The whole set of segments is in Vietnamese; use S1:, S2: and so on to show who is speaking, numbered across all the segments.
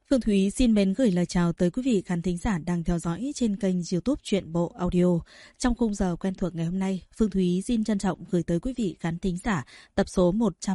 S1: Phương Thúy xin mến gửi lời chào tới quý vị khán thính giả đang theo dõi trên kênh YouTube Truyện Bộ Audio. Trong khung giờ quen thuộc ngày hôm nay, Phương Thúy xin trân trọng gửi tới quý vị khán thính giả tập số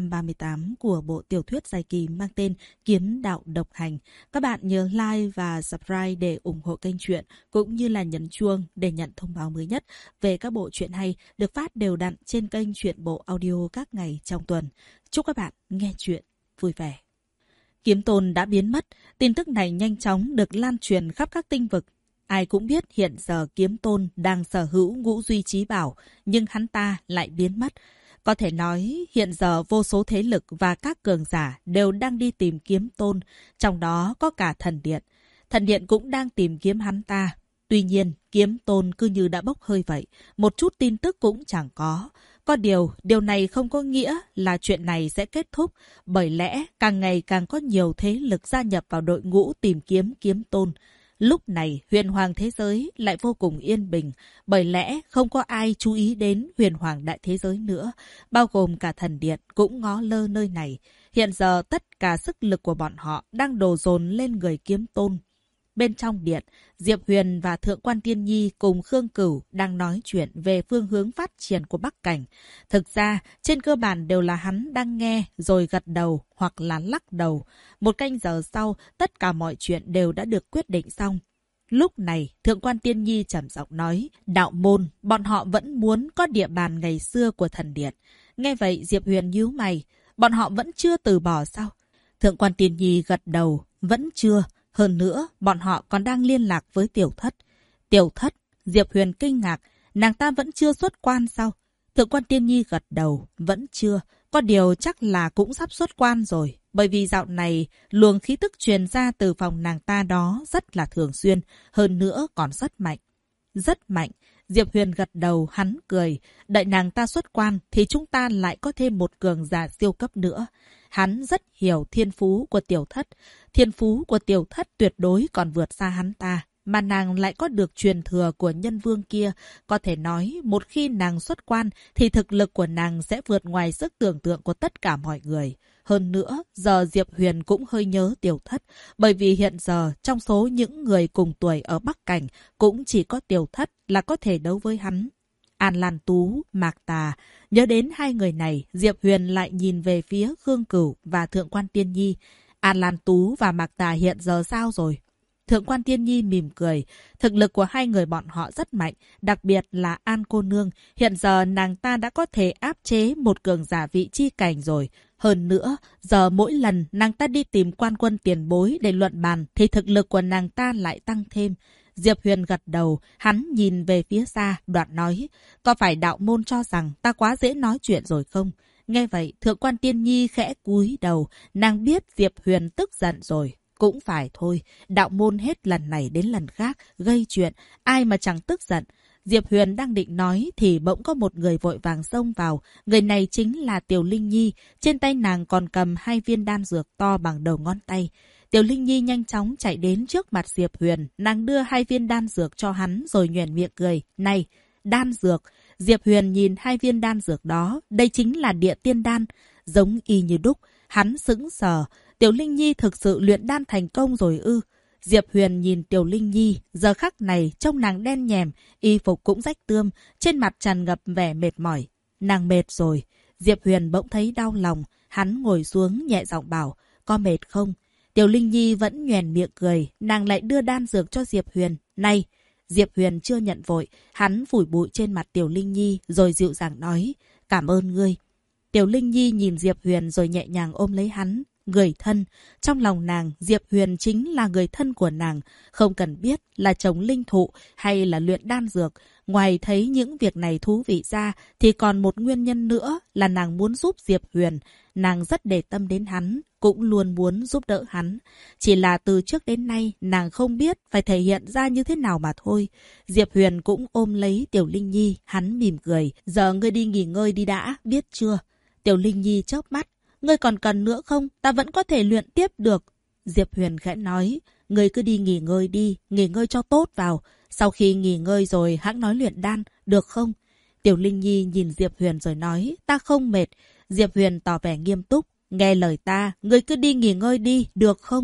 S1: 138 của bộ tiểu thuyết dài kỳ mang tên Kiếm Đạo Độc Hành. Các bạn nhớ like và subscribe để ủng hộ kênh truyện, cũng như là nhấn chuông để nhận thông báo mới nhất về các bộ truyện hay được phát đều đặn trên kênh Truyện Bộ Audio các ngày trong tuần. Chúc các bạn nghe truyện vui vẻ. Kiếm Tôn đã biến mất, tin tức này nhanh chóng được lan truyền khắp các tinh vực. Ai cũng biết hiện giờ Kiếm Tôn đang sở hữu ngũ duy trí bảo, nhưng hắn ta lại biến mất. Có thể nói hiện giờ vô số thế lực và các cường giả đều đang đi tìm Kiếm Tôn, trong đó có cả thần điện. Thần điện cũng đang tìm kiếm hắn ta. Tuy nhiên, Kiếm Tôn cứ như đã bốc hơi vậy, một chút tin tức cũng chẳng có. Có điều này không có nghĩa là chuyện này sẽ kết thúc, bởi lẽ càng ngày càng có nhiều thế lực gia nhập vào đội ngũ tìm kiếm Kiếm Tôn. Lúc này, huyền hoàng thế giới lại vô cùng yên bình, bởi lẽ không có ai chú ý đến huyền hoàng đại thế giới nữa, bao gồm cả thần điện cũng ngó lơ nơi này. Hiện giờ tất cả sức lực của bọn họ đang đổ dồn lên người Kiếm Tôn. Bên trong điện, Diệp Huyền và Thượng quan Tiên Nhi cùng Khương Cửu đang nói chuyện về phương hướng phát triển của Bắc Cảnh. Thực ra, trên cơ bản đều là hắn đang nghe rồi gật đầu hoặc là lắc đầu. Một canh giờ sau, tất cả mọi chuyện đều đã được quyết định xong. Lúc này, Thượng quan Tiên Nhi trầm giọng nói, đạo môn, bọn họ vẫn muốn có địa bàn ngày xưa của thần điện. Nghe vậy, Diệp Huyền nhíu mày, bọn họ vẫn chưa từ bỏ sao? Thượng quan Tiên Nhi gật đầu, vẫn chưa. Hơn nữa, bọn họ còn đang liên lạc với Tiểu Thất. Tiểu Thất, Diệp Huyền kinh ngạc, nàng ta vẫn chưa xuất quan sao? Thượng quan Tiên Nhi gật đầu, vẫn chưa. Có điều chắc là cũng sắp xuất quan rồi. Bởi vì dạo này, luồng khí tức truyền ra từ phòng nàng ta đó rất là thường xuyên. Hơn nữa còn rất mạnh. Rất mạnh. Diệp Huyền gật đầu, hắn cười. Đợi nàng ta xuất quan thì chúng ta lại có thêm một cường giả siêu cấp nữa. Hắn rất hiểu thiên phú của Tiểu Thất. Thiên phú của Tiểu Thất tuyệt đối còn vượt xa hắn ta. Mà nàng lại có được truyền thừa của nhân vương kia. Có thể nói, một khi nàng xuất quan thì thực lực của nàng sẽ vượt ngoài sức tưởng tượng của tất cả mọi người. Hơn nữa, giờ Diệp Huyền cũng hơi nhớ Tiểu Thất. Bởi vì hiện giờ, trong số những người cùng tuổi ở Bắc Cảnh, cũng chỉ có Tiểu Thất là có thể đấu với hắn. An Lan Tú, Mạc Tà. Nhớ đến hai người này, Diệp Huyền lại nhìn về phía Khương Cửu và Thượng quan Tiên Nhi. An Lan Tú và Mạc Tà hiện giờ sao rồi? Thượng quan Tiên Nhi mỉm cười. Thực lực của hai người bọn họ rất mạnh, đặc biệt là An cô nương. Hiện giờ nàng ta đã có thể áp chế một cường giả vị chi cảnh rồi. Hơn nữa, giờ mỗi lần nàng ta đi tìm quan quân tiền bối để luận bàn thì thực lực của nàng ta lại tăng thêm. Diệp Huyền gật đầu, hắn nhìn về phía xa, đoạn nói, có phải đạo môn cho rằng ta quá dễ nói chuyện rồi không? Nghe vậy, Thượng quan Tiên Nhi khẽ cúi đầu, nàng biết Diệp Huyền tức giận rồi. Cũng phải thôi, đạo môn hết lần này đến lần khác, gây chuyện, ai mà chẳng tức giận. Diệp Huyền đang định nói thì bỗng có một người vội vàng xông vào. Người này chính là Tiểu Linh Nhi, trên tay nàng còn cầm 2 viên đan dược to bằng đầu ngón tay. Tiểu Linh Nhi nhanh chóng chạy đến trước mặt Diệp Huyền, nàng đưa 2 viên đan dược cho hắn rồi nhoẻn miệng cười. Này, đan dược! Diệp Huyền nhìn 2 viên đan dược đó, đây chính là địa tiên đan, giống y như đúc. Hắn sững sờ, Tiểu Linh Nhi thực sự luyện đan thành công rồi ư? Diệp Huyền nhìn Tiểu Linh Nhi, giờ khắc này trông nàng đen nhèm, y phục cũng rách tươm, trên mặt tràn ngập vẻ mệt mỏi. Nàng mệt rồi. Diệp Huyền bỗng thấy đau lòng, hắn ngồi xuống nhẹ giọng bảo, có mệt không? Tiểu Linh Nhi vẫn nhoẻn miệng cười, nàng lại đưa đan dược cho Diệp Huyền. Này! Diệp Huyền chưa nhận vội, hắn phủi bụi trên mặt Tiểu Linh Nhi rồi dịu dàng nói, cảm ơn ngươi. Tiểu Linh Nhi nhìn Diệp Huyền rồi nhẹ nhàng ôm lấy hắn. Người thân, trong lòng nàng, Diệp Huyền chính là người thân của nàng, không cần biết là trồng linh thụ hay là luyện đan dược. Ngoài thấy những việc này thú vị ra, thì còn một nguyên nhân nữa là nàng muốn giúp Diệp Huyền. Nàng rất để tâm đến hắn, cũng luôn muốn giúp đỡ hắn. Chỉ là từ trước đến nay, nàng không biết phải thể hiện ra như thế nào mà thôi. Diệp Huyền cũng ôm lấy Tiểu Linh Nhi, hắn mỉm cười. Giờ ngươi đi nghỉ ngơi đi đã, biết chưa? Tiểu Linh Nhi chớp mắt. Ngươi còn cần nữa không? Ta vẫn có thể luyện tiếp được. Diệp Huyền khẽ nói, ngươi cứ đi nghỉ ngơi đi, nghỉ ngơi cho tốt vào. Sau khi nghỉ ngơi rồi hãng nói luyện đan, được không? Tiểu Linh Nhi nhìn Diệp Huyền rồi nói, ta không mệt. Diệp Huyền tỏ vẻ nghiêm túc, nghe lời ta, ngươi cứ đi nghỉ ngơi đi, được không?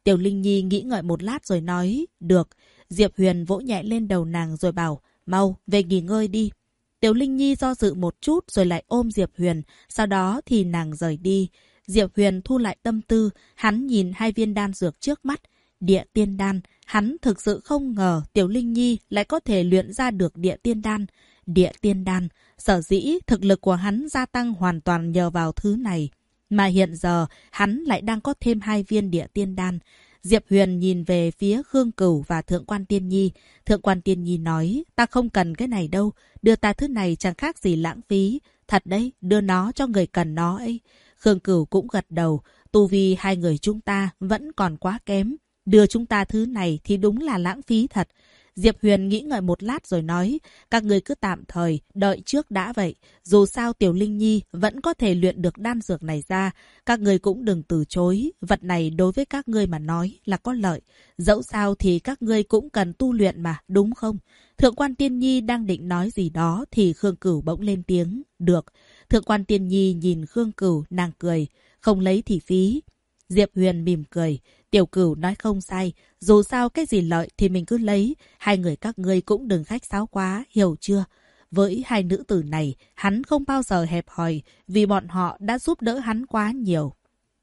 S1: Tiểu Linh Nhi nghĩ ngợi một lát rồi nói, được. Diệp Huyền vỗ nhẹ lên đầu nàng rồi bảo, mau, về nghỉ ngơi đi. Tiểu Linh Nhi do dự một chút rồi lại ôm Diệp Huyền, sau đó thì nàng rời đi. Diệp Huyền thu lại tâm tư, hắn nhìn hai viên đan dược trước mắt. Địa tiên đan, hắn thực sự không ngờ Tiểu Linh Nhi lại có thể luyện ra được địa tiên đan. Địa tiên đan, sở dĩ thực lực của hắn gia tăng hoàn toàn nhờ vào thứ này. Mà hiện giờ, hắn lại đang có thêm 2 viên địa tiên đan. Diệp Huyền nhìn về phía Khương Cửu và Thượng quan Tiên Nhi. Thượng quan Tiên Nhi nói, ta không cần cái này đâu, đưa ta thứ này chẳng khác gì lãng phí. Thật đấy, đưa nó cho người cần nó ấy. Khương Cửu cũng gật đầu, tu vi hai người chúng ta vẫn còn quá kém. Đưa chúng ta thứ này thì đúng là lãng phí thật. Diệp Huyền nghĩ ngợi một lát rồi nói, các người cứ tạm thời, đợi trước đã vậy. Dù sao Tiểu Linh Nhi vẫn có thể luyện được đan dược này ra. Các người cũng đừng từ chối, vật này đối với các ngươi mà nói là có lợi. Dẫu sao thì các ngươi cũng cần tu luyện mà, đúng không? Thượng quan Tiên Nhi đang định nói gì đó thì Khương Cửu bỗng lên tiếng, được. Thượng quan Tiên Nhi nhìn Khương Cửu, nàng cười, không lấy thì phí. Diệp Huyền mỉm cười, Tiểu Cửu nói không sai, dù sao cái gì lợi thì mình cứ lấy, hai người các ngươi cũng đừng khách sáo quá, hiểu chưa? Với hai nữ tử này, hắn không bao giờ hẹp hòi, vì bọn họ đã giúp đỡ hắn quá nhiều.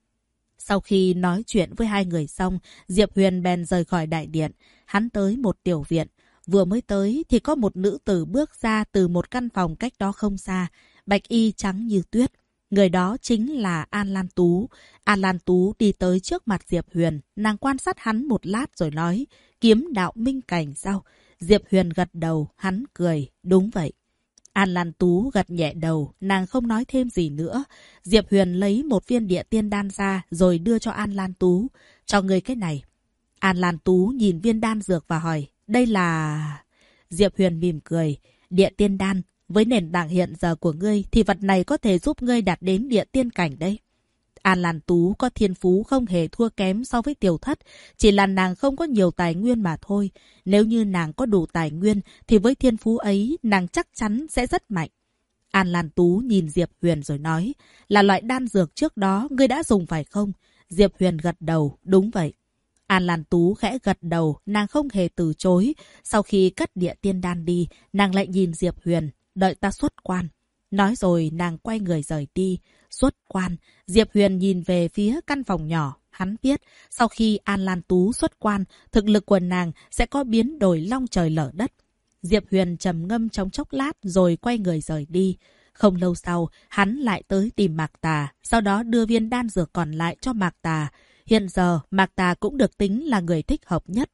S1: Sau khi nói chuyện với hai người xong, Diệp Huyền bèn rời khỏi đại điện, hắn tới một tiểu viện. Vừa mới tới thì có một nữ tử bước ra từ một căn phòng cách đó không xa, bạch y trắng như tuyết. Người đó chính là An Lan Tú. An Lan Tú đi tới trước mặt Diệp Huyền. Nàng quan sát hắn một lát rồi nói, kiếm đạo minh cảnh sao? Diệp Huyền gật đầu, hắn cười, đúng vậy. An Lan Tú gật nhẹ đầu, nàng không nói thêm gì nữa. Diệp Huyền lấy một viên địa tiên đan ra rồi đưa cho An Lan Tú. Cho ngươi cái này. An Lan Tú nhìn viên đan dược và hỏi, đây là... Diệp Huyền mỉm cười, địa tiên đan. Với nền tảng hiện giờ của ngươi thì vật này có thể giúp ngươi đạt đến địa tiên cảnh đấy. An Lan Tú có thiên phú không hề thua kém so với Tiểu Thất, chỉ là nàng không có nhiều tài nguyên mà thôi. Nếu như nàng có đủ tài nguyên thì với thiên phú ấy nàng chắc chắn sẽ rất mạnh. An Lan Tú nhìn Diệp Huyền rồi nói, là loại đan dược trước đó ngươi đã dùng phải không? Diệp Huyền gật đầu, đúng vậy. An Lan Tú khẽ gật đầu, nàng không hề từ chối. Sau khi cất địa tiên đan đi, nàng lại nhìn Diệp Huyền, đợi ta xuất quan. Nói rồi nàng quay người rời đi. Xuất quan, Diệp Huyền nhìn về phía căn phòng nhỏ. Hắn biết, sau khi An Lan Tú xuất quan, thực lực của nàng sẽ có biến đổi long trời lở đất. Diệp Huyền trầm ngâm trong chốc lát rồi quay người rời đi. Không lâu sau, hắn lại tới tìm Mạc Tà, sau đó đưa viên đan dược còn lại cho Mạc Tà. Hiện giờ, Mạc Tà cũng được tính là người thích hợp nhất.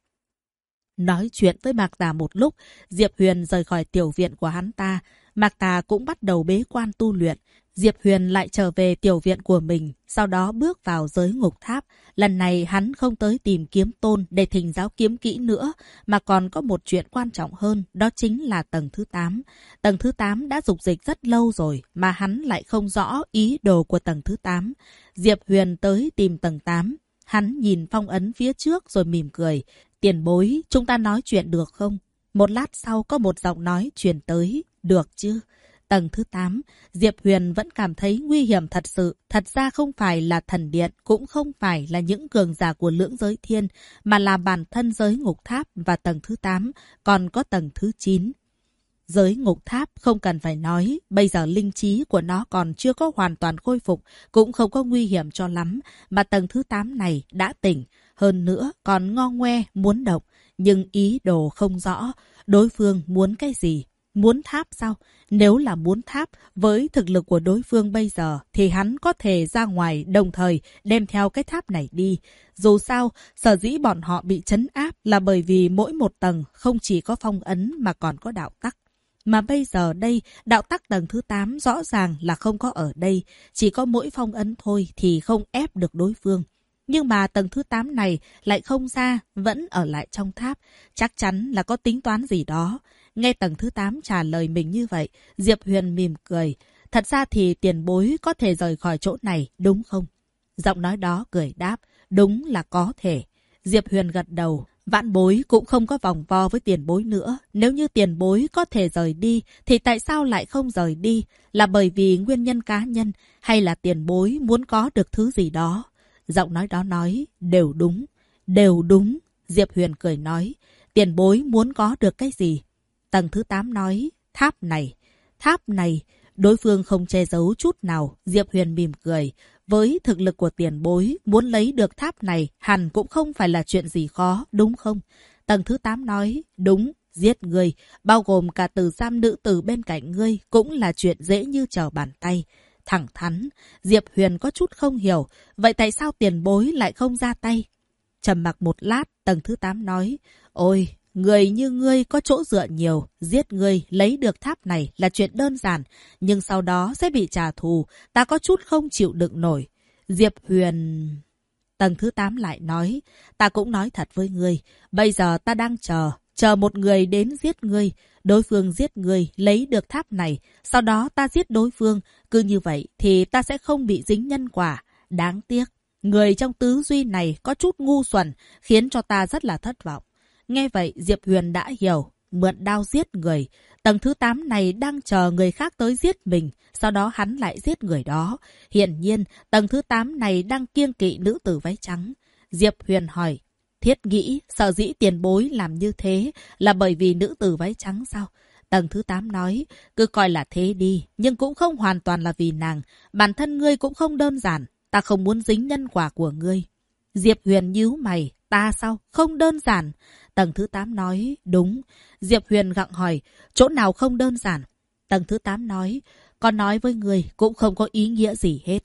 S1: Nói chuyện với Mạc Tà một lúc, Diệp Huyền rời khỏi tiểu viện của hắn ta. Mạc Tà cũng bắt đầu bế quan tu luyện. Diệp Huyền lại trở về tiểu viện của mình, sau đó bước vào giới ngục tháp. Lần này hắn không tới tìm kiếm tôn để thỉnh giáo kiếm kỹ nữa, mà còn có một chuyện quan trọng hơn, đó chính là tầng thứ 8. Tầng thứ 8 đã dục dịch rất lâu rồi, mà hắn lại không rõ ý đồ của tầng thứ 8. Diệp Huyền tới tìm tầng 8. Hắn nhìn phong ấn phía trước rồi mỉm cười. Tiền bối, chúng ta nói chuyện được không? Một lát sau có một giọng nói truyền tới. Được chứ? Tầng thứ 8, Diệp Huyền vẫn cảm thấy nguy hiểm thật sự. Thật ra không phải là thần điện, cũng không phải là những cường giả của lưỡng giới thiên, mà là bản thân giới ngục tháp và tầng thứ 8, còn có tầng thứ 9. Giới ngục tháp không cần phải nói, bây giờ linh trí của nó còn chưa có hoàn toàn khôi phục, cũng không có nguy hiểm cho lắm, mà tầng thứ 8 này đã tỉnh. Hơn nữa còn ngo ngoe muốn động, nhưng ý đồ không rõ, đối phương muốn cái gì? Muốn tháp sao? Nếu là muốn tháp, với thực lực của đối phương bây giờ thì hắn có thể ra ngoài đồng thời đem theo cái tháp này đi. Dù sao, sở dĩ bọn họ bị trấn áp là bởi vì mỗi một tầng không chỉ có phong ấn mà còn có đạo tắc. Mà bây giờ đây, đạo tắc tầng thứ 8 rõ ràng là không có ở đây, chỉ có mỗi phong ấn thôi thì không ép được đối phương. Nhưng mà tầng thứ 8 này lại không ra, vẫn ở lại trong tháp, chắc chắn là có tính toán gì đó. Nghe tầng thứ 8 trả lời mình như vậy, Diệp Huyền mỉm cười. Thật ra thì tiền bối có thể rời khỏi chỗ này, đúng không? Giọng nói đó cười đáp, đúng là có thể. Diệp Huyền gật đầu, vãn bối cũng không có vòng vo với tiền bối nữa. Nếu như tiền bối có thể rời đi, thì tại sao lại không rời đi? Là bởi vì nguyên nhân cá nhân, hay là tiền bối muốn có được thứ gì đó? Giọng nói đó nói, đều đúng. Đều đúng. Diệp Huyền cười nói. Tiền bối muốn có được cái gì? Tầng thứ 8 nói. Tháp này. Tháp này. Đối phương không che giấu chút nào. Diệp Huyền mỉm cười. Với thực lực của tiền bối, muốn lấy được tháp này hẳn cũng không phải là chuyện gì khó, đúng không? Tầng thứ 8 nói. Đúng. Giết ngươi, bao gồm cả tử giam nữ tử bên cạnh ngươi, cũng là chuyện dễ như trở bàn tay. Thẳng thắn, Diệp Huyền có chút không hiểu. Vậy tại sao tiền bối lại không ra tay? Trầm mặc một lát, tầng thứ 8 nói. Ôi, người như ngươi có chỗ dựa nhiều. Giết ngươi, lấy được tháp này là chuyện đơn giản. Nhưng sau đó sẽ bị trả thù. Ta có chút không chịu đựng nổi. Diệp Huyền... Tầng thứ 8 lại nói. Ta cũng nói thật với ngươi. Bây giờ ta đang chờ một người đến giết ngươi. Đối phương giết ngươi, lấy được tháp này. Sau đó ta giết đối phương. Cứ như vậy thì ta sẽ không bị dính nhân quả. Đáng tiếc. Người trong tứ duy này có chút ngu xuẩn, khiến cho ta rất là thất vọng. Nghe vậy, Diệp Huyền đã hiểu. Mượn đao giết người. Tầng thứ 8 này đang chờ người khác tới giết mình. Sau đó hắn lại giết người đó. Hiển nhiên, tầng thứ 8 này đang kiêng kỵ nữ tử váy trắng. Diệp Huyền hỏi. Thiết nghĩ, sở dĩ tiền bối làm như thế là bởi vì nữ tử váy trắng sao? Tầng thứ 8 nói. Cứ coi là thế đi. Nhưng cũng không hoàn toàn là vì nàng. Bản thân ngươi cũng không đơn giản. Ta không muốn dính nhân quả của ngươi. Diệp Huyền nhíu mày. Ta sao? Không đơn giản. Tầng thứ 8 nói. Đúng. Diệp Huyền gặng hỏi. Chỗ nào không đơn giản? Tầng thứ 8 nói. Con nói với ngươi cũng không có ý nghĩa gì hết.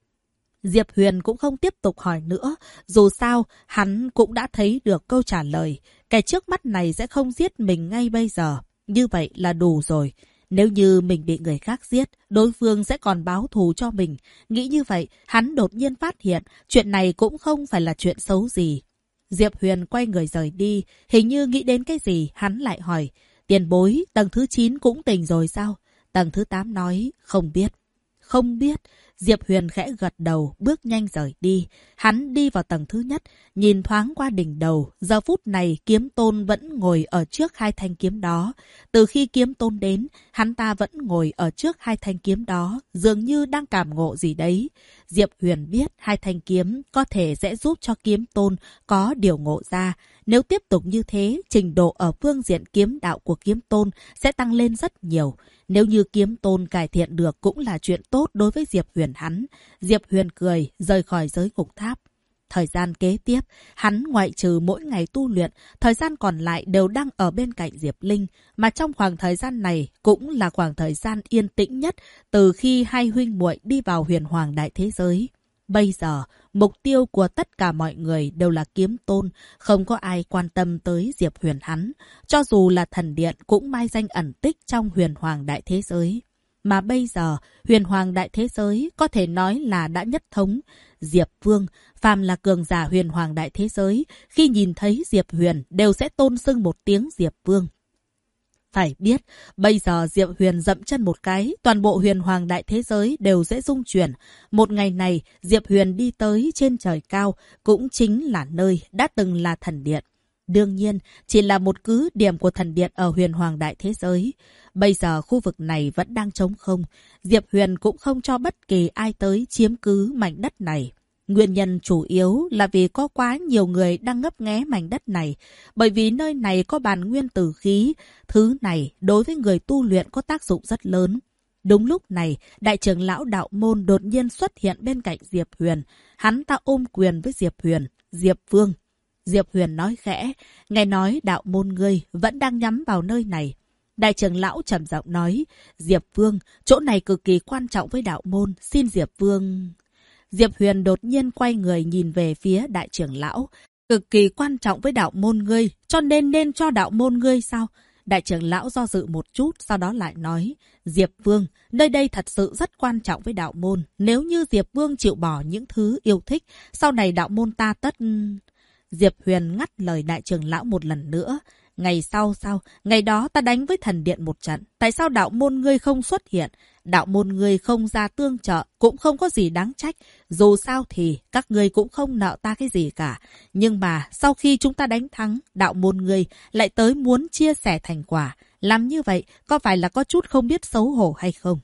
S1: Diệp Huyền cũng không tiếp tục hỏi nữa. Dù sao, hắn cũng đã thấy được câu trả lời. Kẻ trước mắt này sẽ không giết mình ngay bây giờ. Như vậy là đủ rồi. Nếu như mình bị người khác giết, đối phương sẽ còn báo thù cho mình. Nghĩ như vậy, hắn đột nhiên phát hiện chuyện này cũng không phải là chuyện xấu gì. Diệp Huyền quay người rời đi. Hình như nghĩ đến cái gì, hắn lại hỏi. Tiền bối, tầng thứ 9 cũng tỉnh rồi sao? Tầng thứ 8 nói, không biết. Không biết. Diệp Huyền khẽ gật đầu, bước nhanh rời đi. Hắn đi vào tầng thứ nhất, nhìn thoáng qua đỉnh đầu. Giờ phút này, kiếm tôn vẫn ngồi ở trước hai thanh kiếm đó. Từ khi kiếm tôn đến, hắn ta vẫn ngồi ở trước hai thanh kiếm đó, dường như đang cảm ngộ gì đấy. Diệp Huyền biết hai thanh kiếm có thể sẽ giúp cho kiếm tôn có điều ngộ ra. Nếu tiếp tục như thế, trình độ ở phương diện kiếm đạo của kiếm tôn sẽ tăng lên rất nhiều. Nếu như kiếm tôn cải thiện được cũng là chuyện tốt đối với Diệp Huyền hắn. Diệp Huyền cười, rời khỏi giới ngục tháp. Thời gian kế tiếp, hắn ngoại trừ mỗi ngày tu luyện, thời gian còn lại đều đang ở bên cạnh Diệp Linh. Mà trong khoảng thời gian này cũng là khoảng thời gian yên tĩnh nhất từ khi hai huynh muội đi vào huyền hoàng đại thế giới. Bây giờ, mục tiêu của tất cả mọi người đều là kiếm tôn, không có ai quan tâm tới Diệp Huyền hắn. Cho dù là thần điện cũng mai danh ẩn tích trong huyền hoàng đại thế giới. Mà bây giờ, huyền hoàng đại thế giới có thể nói là đã nhất thống. Diệp Vương, phàm là cường giả huyền hoàng đại thế giới, khi nhìn thấy Diệp Huyền đều sẽ tôn xưng một tiếng Diệp Vương. Phải biết, bây giờ Diệp Huyền dậm chân một cái, toàn bộ huyền hoàng đại thế giới đều sẽ rung chuyển. Một ngày này, Diệp Huyền đi tới trên trời cao, cũng chính là nơi đã từng là thần điện. Đương nhiên, chỉ là một cứ điểm của thần điện ở huyền hoàng đại thế giới. Bây giờ khu vực này vẫn đang trống không. Diệp Huyền cũng không cho bất kỳ ai tới chiếm cứ mảnh đất này. Nguyên nhân chủ yếu là vì có quá nhiều người đang ngấp nghé mảnh đất này. Bởi vì nơi này có bản nguyên tử khí. Thứ này đối với người tu luyện có tác dụng rất lớn. Đúng lúc này, đại trưởng lão đạo môn đột nhiên xuất hiện bên cạnh Diệp Huyền. Hắn ta ôm quyền với Diệp Huyền. Diệp Vương. Diệp Huyền nói khẽ. Nghe nói đạo môn ngươi vẫn đang nhắm vào nơi này. Đại trưởng lão trầm giọng nói. Diệp Vương, chỗ này cực kỳ quan trọng với đạo môn. Xin Diệp Vương... Diệp Huyền đột nhiên quay người nhìn về phía đại trưởng lão. Cực kỳ quan trọng với đạo môn ngươi, cho nên cho đạo môn ngươi sao? Đại trưởng lão do dự một chút, sau đó lại nói. Diệp Vương, nơi đây thật sự rất quan trọng với đạo môn. Nếu như Diệp Vương chịu bỏ những thứ yêu thích, sau này đạo môn ta tất... Diệp Huyền ngắt lời đại trưởng lão một lần nữa. Ngày sau sao? Ngày đó ta đánh với thần điện một trận. Tại sao đạo môn ngươi không xuất hiện? Đạo môn ngươi không ra tương trợ, cũng không có gì đáng trách. Dù sao thì các ngươi cũng không nợ ta cái gì cả. Nhưng mà sau khi chúng ta đánh thắng, đạo môn ngươi lại tới muốn chia sẻ thành quả. Làm như vậy có phải là có chút không biết xấu hổ hay không?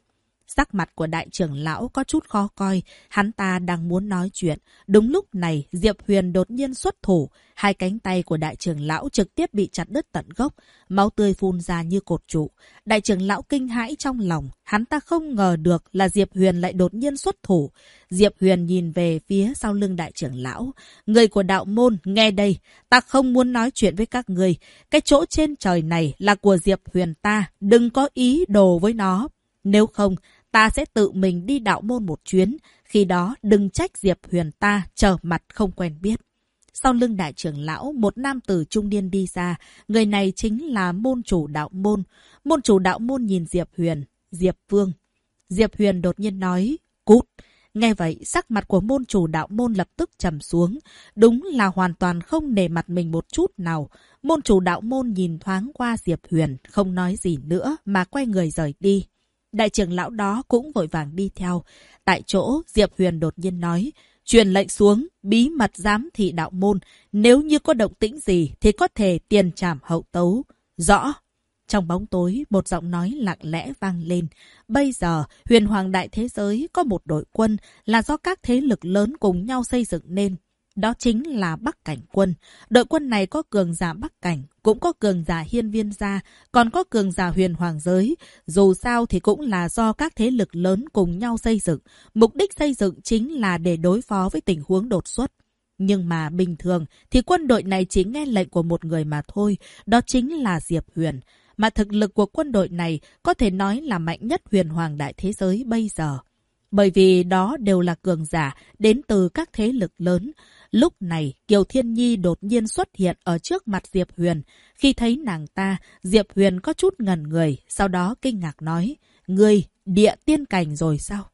S1: Sắc mặt của đại trưởng lão có chút khó coi, hắn ta đang muốn nói chuyện. Đúng lúc này, Diệp Huyền đột nhiên xuất thủ, hai cánh tay của đại trưởng lão trực tiếp bị chặt đứt tận gốc, máu tươi phun ra như cột trụ. Đại trưởng lão kinh hãi trong lòng, hắn ta không ngờ được là Diệp Huyền lại đột nhiên xuất thủ. Diệp Huyền nhìn về phía sau lưng đại trưởng lão. Người của đạo môn, nghe đây, ta không muốn nói chuyện với các người. Cái chỗ trên trời này là của Diệp Huyền ta, đừng có ý đồ với nó. Nếu không, ta sẽ tự mình đi đạo môn một chuyến, khi đó đừng trách Diệp Huyền ta trở mặt không quen biết. Sau lưng đại trưởng lão, một nam tử trung niên đi ra, người này chính là môn chủ đạo môn. Môn chủ đạo môn nhìn Diệp Huyền, Diệp Vương. Diệp Huyền đột nhiên nói, cút. Nghe vậy, sắc mặt của môn chủ đạo môn lập tức trầm xuống. Đúng là hoàn toàn không nể mặt mình một chút nào. Môn chủ đạo môn nhìn thoáng qua Diệp Huyền, không nói gì nữa mà quay người rời đi. Đại trưởng lão đó cũng vội vàng đi theo. Tại chỗ, Diệp Huyền đột nhiên nói, truyền lệnh xuống, bí mật giám thị đạo môn. Nếu như có động tĩnh gì thì có thể tiền trảm hậu tấu. Rõ. Trong bóng tối, một giọng nói lặng lẽ vang lên. Bây giờ, huyền hoàng đại thế giới có một đội quân là do các thế lực lớn cùng nhau xây dựng nên. Đó chính là Bắc Cảnh quân. Đội quân này có cường giả Bắc Cảnh, cũng có cường giả Hiên Viên gia, còn có cường giả huyền hoàng giới. Dù sao thì cũng là do các thế lực lớn cùng nhau xây dựng. Mục đích xây dựng chính là để đối phó với tình huống đột xuất. Nhưng mà bình thường thì quân đội này chỉ nghe lệnh của một người mà thôi, đó chính là Diệp Huyền. Mà thực lực của quân đội này có thể nói là mạnh nhất huyền hoàng đại thế giới bây giờ. Bởi vì đó đều là cường giả đến từ các thế lực lớn. Lúc này, Kiều Thiên Nhi đột nhiên xuất hiện ở trước mặt Diệp Huyền. Khi thấy nàng ta, Diệp Huyền có chút ngẩn người, sau đó kinh ngạc nói, ngươi, địa tiên cảnh rồi sao?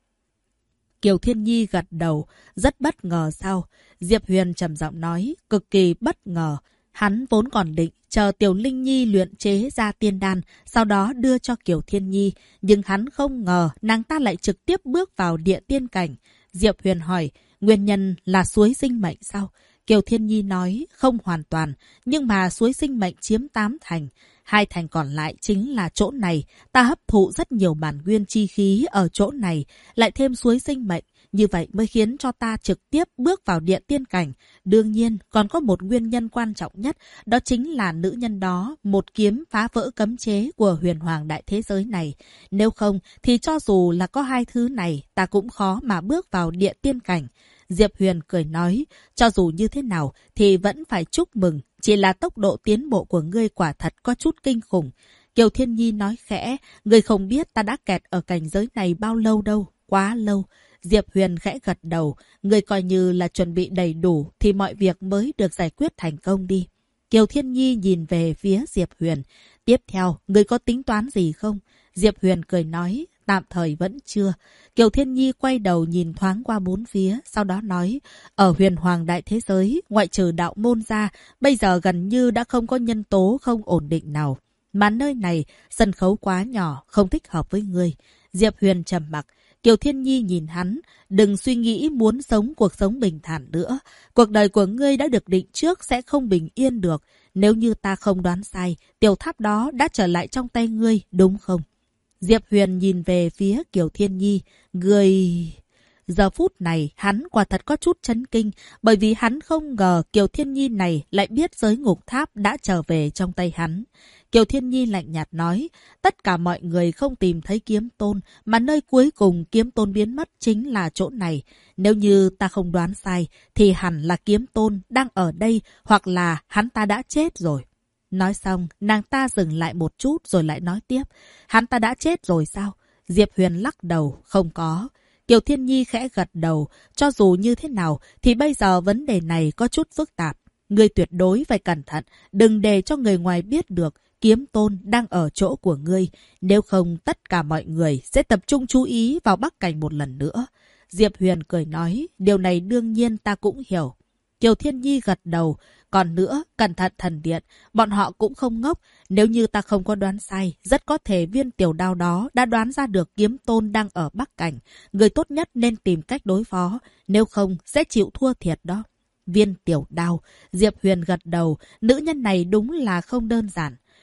S1: Kiều Thiên Nhi gật đầu, rất bất ngờ sao? Diệp Huyền trầm giọng nói, cực kỳ bất ngờ. Hắn vốn còn định chờ Tiểu Linh Nhi luyện chế ra tiên đan, sau đó đưa cho Kiều Thiên Nhi. Nhưng hắn không ngờ nàng ta lại trực tiếp bước vào địa tiên cảnh. Diệp Huyền hỏi, nguyên nhân là suối sinh mệnh sao? Kiều Thiên Nhi nói, không hoàn toàn, nhưng mà suối sinh mệnh chiếm 8 thành. 2 thành còn lại chính là chỗ này. Ta hấp thụ rất nhiều bản nguyên chi khí ở chỗ này, lại thêm suối sinh mệnh. Như vậy mới khiến cho ta trực tiếp bước vào địa tiên cảnh. Đương nhiên, còn có một nguyên nhân quan trọng nhất, đó chính là nữ nhân đó, một kiếm phá vỡ cấm chế của huyền hoàng đại thế giới này. Nếu không, thì cho dù là có hai thứ này, ta cũng khó mà bước vào địa tiên cảnh. Diệp Huyền cười nói, cho dù như thế nào, thì vẫn phải chúc mừng. Chỉ là tốc độ tiến bộ của ngươi quả thật có chút kinh khủng. Kiều Thiên Nhi nói khẽ, ngươi không biết ta đã kẹt ở cảnh giới này bao lâu đâu, quá lâu. Diệp Huyền khẽ gật đầu, người coi như là chuẩn bị đầy đủ thì mọi việc mới được giải quyết thành công đi. Kiều Thiên Nhi nhìn về phía Diệp Huyền. Tiếp theo, người có tính toán gì không? Diệp Huyền cười nói, tạm thời vẫn chưa. Kiều Thiên Nhi quay đầu nhìn thoáng qua bốn phía, sau đó nói, ở huyền hoàng đại thế giới, ngoại trừ đạo môn ra, bây giờ gần như đã không có nhân tố không ổn định nào. Mà nơi này, sân khấu quá nhỏ, không thích hợp với ngươi. Diệp Huyền trầm mặc. Kiều Thiên Nhi nhìn hắn, đừng suy nghĩ muốn sống cuộc sống bình thản nữa. Cuộc đời của ngươi đã được định trước sẽ không bình yên được. Nếu như ta không đoán sai, tiểu tháp đó đã trở lại trong tay ngươi, đúng không? Diệp Huyền nhìn về phía Kiều Thiên Nhi, người... Giờ phút này, hắn quả thật có chút chấn kinh, bởi vì hắn không ngờ Kiều Thiên Nhi này lại biết giới ngục tháp đã trở về trong tay hắn. Kiều Thiên Nhi lạnh nhạt nói, tất cả mọi người không tìm thấy kiếm tôn, mà nơi cuối cùng kiếm tôn biến mất chính là chỗ này. Nếu như ta không đoán sai, thì hẳn là kiếm tôn đang ở đây, hoặc là hắn ta đã chết rồi. Nói xong, nàng ta dừng lại một chút rồi lại nói tiếp, hắn ta đã chết rồi sao? Diệp Huyền lắc đầu, không có. Kiều Thiên Nhi khẽ gật đầu, cho dù như thế nào thì bây giờ vấn đề này có chút phức tạp. Ngươi tuyệt đối phải cẩn thận, đừng để cho người ngoài biết được kiếm tôn đang ở chỗ của ngươi. Nếu không tất cả mọi người sẽ tập trung chú ý vào Bắc Cảnh một lần nữa. Diệp Huyền cười nói, điều này đương nhiên ta cũng hiểu. Kiều Thiên Nhi gật đầu, còn nữa, cẩn thận thần điện, bọn họ cũng không ngốc. Nếu như ta không có đoán sai, rất có thể viên tiểu đao đó đã đoán ra được kiếm tôn đang ở Bắc Cảnh. Người tốt nhất nên tìm cách đối phó, nếu không sẽ chịu thua thiệt đó. Viên tiểu đao, Diệp Huyền gật đầu, nữ nhân này đúng là không đơn giản.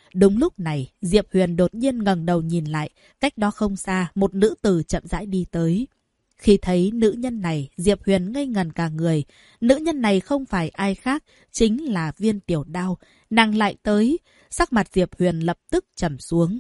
S1: Đúng lúc này, Diệp Huyền đột nhiên ngẩng đầu nhìn lại, cách đó không xa, một nữ tử chậm rãi đi tới. Khi thấy nữ nhân này, Diệp Huyền ngây ngẩn cả người. Nữ nhân này không phải ai khác, chính là Viên Tiểu Đao. Nàng lại tới, sắc mặt Diệp Huyền lập tức trầm xuống.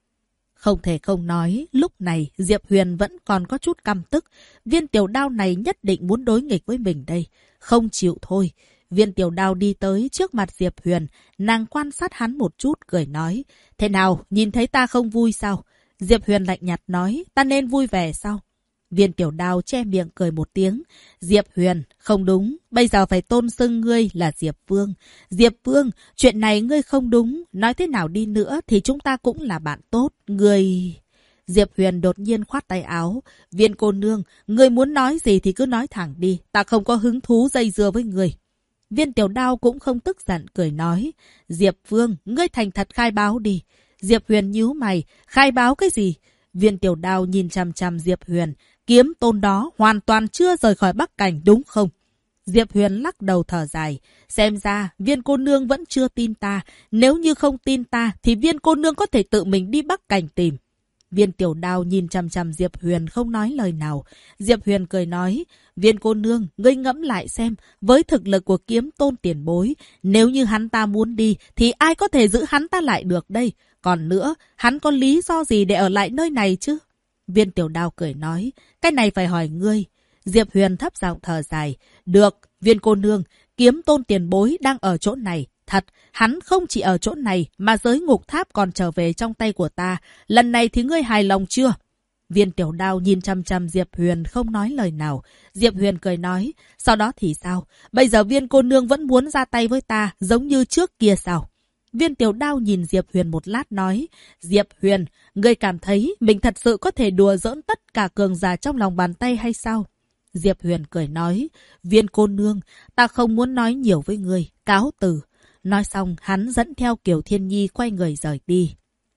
S1: Không thể không nói, lúc này Diệp Huyền vẫn còn có chút căm tức. Viên Tiểu Đao này nhất định muốn đối nghịch với mình đây. Không chịu thôi. Viên Tiểu Đao đi tới trước mặt Diệp Huyền, nàng quan sát hắn một chút, cười nói. Thế nào, nhìn thấy ta không vui sao? Diệp Huyền lạnh nhạt nói, ta nên vui vẻ sao? Viên Tiểu Đao che miệng cười một tiếng. Diệp Huyền, không đúng, bây giờ phải tôn xưng ngươi là Diệp Vương. Diệp Vương, chuyện này ngươi không đúng, nói thế nào đi nữa thì chúng ta cũng là bạn tốt, ngươi... Diệp Huyền đột nhiên khoát tay áo. Viên cô nương, ngươi muốn nói gì thì cứ nói thẳng đi, ta không có hứng thú dây dưa với ngươi. Viên Tiểu Đao cũng không tức giận, cười nói. Diệp Vương, ngươi thành thật khai báo đi. Diệp Huyền nhíu mày, khai báo cái gì? Viên Tiểu Đao nhìn chằm chằm Diệp Huyền. Kiếm tôn đó hoàn toàn chưa rời khỏi Bắc Cảnh đúng không? Diệp Huyền lắc đầu thở dài. Xem ra Viên cô nương vẫn chưa tin ta. Nếu như không tin ta thì Viên cô nương có thể tự mình đi Bắc Cảnh tìm. Viên Tiểu Đao nhìn chằm chằm Diệp Huyền không nói lời nào. Diệp Huyền cười nói. Viên cô nương, ngươi ngẫm lại xem. Với thực lực của kiếm tôn tiền bối, nếu như hắn ta muốn đi thì ai có thể giữ hắn ta lại được đây? Còn nữa, hắn có lý do gì để ở lại nơi này chứ? Viên Tiểu Đao cười nói, cái này phải hỏi ngươi. Diệp Huyền thấp giọng thở dài. Được, Viên cô nương, kiếm tôn tiền bối đang ở chỗ này. Thật, hắn không chỉ ở chỗ này mà giới ngục tháp còn trở về trong tay của ta. Lần này thì ngươi hài lòng chưa? Viên Tiểu Đao nhìn chăm chăm Diệp Huyền không nói lời nào. Diệp Huyền cười nói, sau đó thì sao? Bây giờ Viên cô nương vẫn muốn ra tay với ta giống như trước kia sao? Viên Tiểu Đao nhìn Diệp Huyền một lát nói, Diệp Huyền, ngươi cảm thấy mình thật sự có thể đùa giỡn tất cả cường giả trong lòng bàn tay hay sao? Diệp Huyền cười nói, Viên cô nương, ta không muốn nói nhiều với ngươi, cáo từ. Nói xong, hắn dẫn theo Kiều Thiên Nhi quay người rời đi.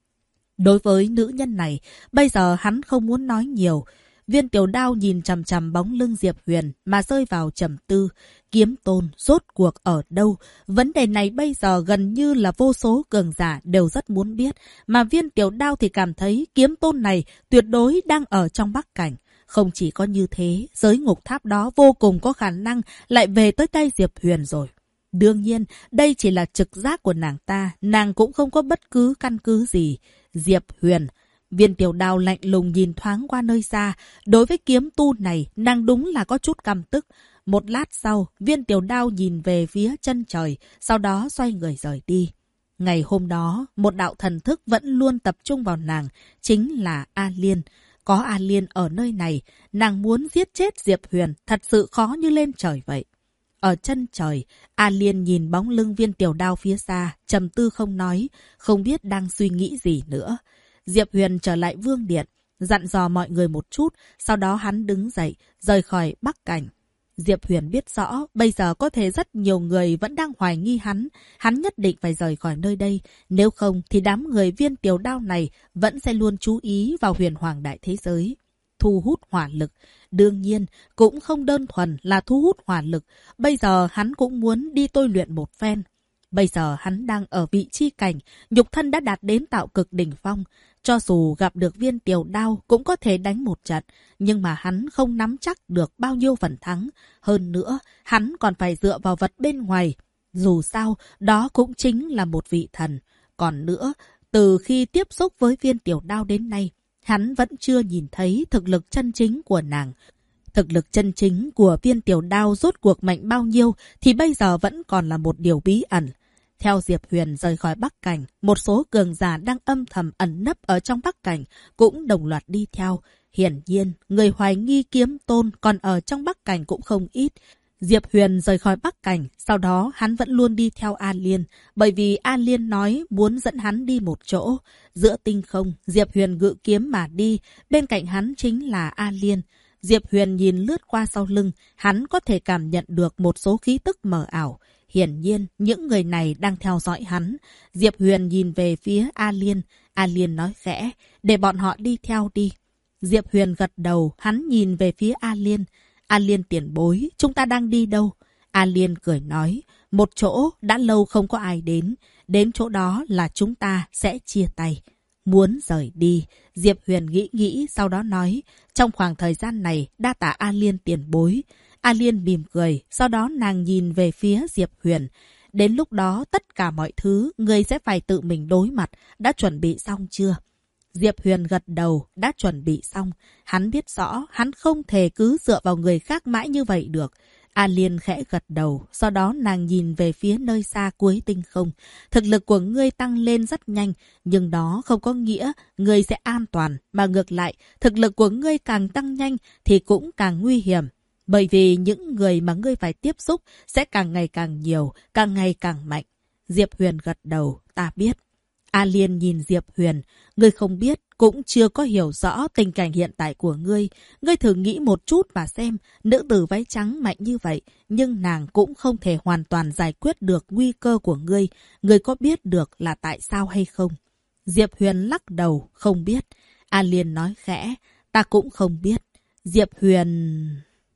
S1: Đối với nữ nhân này, bây giờ hắn không muốn nói nhiều. Viên Tiểu Đao nhìn chằm chằm bóng lưng Diệp Huyền mà rơi vào trầm tư. Kiếm tôn rốt cuộc ở đâu? Vấn đề này bây giờ gần như là vô số cường giả đều rất muốn biết. Mà Viên Tiểu Đao thì cảm thấy kiếm tôn này tuyệt đối đang ở trong Bắc Cảnh. Không chỉ có như thế, giới ngục tháp đó vô cùng có khả năng lại về tới tay Diệp Huyền rồi. Đương nhiên, đây chỉ là trực giác của nàng ta, nàng cũng không có bất cứ căn cứ gì. Diệp Huyền. Viên Tiểu Đao lạnh lùng nhìn thoáng qua nơi xa. Đối với kiếm tu này, nàng đúng là có chút căm tức. Một lát sau, Viên Tiểu Đao nhìn về phía chân trời, sau đó xoay người rời đi. Ngày hôm đó, một đạo thần thức vẫn luôn tập trung vào nàng, chính là A Liên. Có A Liên ở nơi này, nàng muốn giết chết Diệp Huyền thật sự khó như lên trời vậy. Ở chân trời, A Liên nhìn bóng lưng Viên Tiểu Đao phía xa, trầm tư không nói, không biết đang suy nghĩ gì nữa. Diệp Huyền trở lại vương điện, dặn dò mọi người một chút, sau đó hắn đứng dậy, rời khỏi Bắc Cảnh. Diệp Huyền biết rõ, bây giờ có thể rất nhiều người vẫn đang hoài nghi hắn nhất định phải rời khỏi nơi đây, nếu không thì đám người Viên Tiểu Đao này vẫn sẽ luôn chú ý vào huyền hoàng đại thế giới. Thu hút hỏa lực, đương nhiên cũng không đơn thuần là thu hút hỏa lực, bây giờ hắn cũng muốn đi tôi luyện một phen. Bây giờ hắn đang ở vị chi cảnh, nhục thân đã đạt đến tạo cực đỉnh phong. Cho dù gặp được Viên Tiểu Đao cũng có thể đánh một trận, nhưng mà hắn không nắm chắc được bao nhiêu phần thắng. Hơn nữa, hắn còn phải dựa vào vật bên ngoài. Dù sao, đó cũng chính là một vị thần. Còn nữa, từ khi tiếp xúc với Viên Tiểu Đao đến nay, hắn vẫn chưa nhìn thấy thực lực chân chính của nàng. Thực lực chân chính của Viên Tiểu Đao rốt cuộc mạnh bao nhiêu thì bây giờ vẫn còn là một điều bí ẩn. Theo Diệp Huyền rời khỏi Bắc Cảnh, một số cường giả đang âm thầm ẩn nấp ở trong Bắc Cảnh cũng đồng loạt đi theo. Hiển nhiên, người hoài nghi kiếm tôn còn ở trong Bắc Cảnh cũng không ít. Diệp Huyền rời khỏi Bắc Cảnh, sau đó hắn vẫn luôn đi theo A Liên, bởi vì A Liên nói muốn dẫn hắn đi một chỗ. Giữa tinh không, Diệp Huyền ngự kiếm mà đi, bên cạnh hắn chính là A Liên. Diệp Huyền nhìn lướt qua sau lưng, hắn có thể cảm nhận được một số khí tức mờ ảo. Hiển nhiên, những người này đang theo dõi hắn. Diệp Huyền nhìn về phía A Liên. A Liên nói khẽ, để bọn họ đi theo đi. Diệp Huyền gật đầu, hắn nhìn về phía A Liên. A Liên tiền bối, chúng ta đang đi đâu? A Liên cười nói, một chỗ đã lâu không có ai đến. đến chỗ đó là chúng ta sẽ chia tay. Muốn rời đi, Diệp Huyền nghĩ sau đó nói, trong khoảng thời gian này đa tạ A Liên tiền bối. A Liên mỉm cười, sau đó nàng nhìn về phía Diệp Huyền. Đến lúc đó tất cả mọi thứ người sẽ phải tự mình đối mặt, đã chuẩn bị xong chưa? Diệp Huyền gật đầu, đã chuẩn bị xong. Hắn biết rõ, hắn không thể cứ dựa vào người khác mãi như vậy được. A Liên khẽ gật đầu, sau đó nàng nhìn về phía nơi xa cuối tinh không. Thực lực của ngươi tăng lên rất nhanh, nhưng đó không có nghĩa ngươi sẽ an toàn, mà ngược lại, thực lực của ngươi càng tăng nhanh thì cũng càng nguy hiểm. Bởi vì những người mà ngươi phải tiếp xúc sẽ càng ngày càng nhiều, càng ngày càng mạnh. Diệp Huyền gật đầu, ta biết. A Liên nhìn Diệp Huyền, ngươi không biết, cũng chưa có hiểu rõ tình cảnh hiện tại của ngươi. Ngươi thử nghĩ một chút mà xem, nữ tử váy trắng mạnh như vậy, nhưng nàng cũng không thể hoàn toàn giải quyết được nguy cơ của ngươi. Ngươi có biết được là tại sao hay không? Diệp Huyền lắc đầu, không biết. A Liên nói khẽ, ta cũng không biết. Diệp Huyền...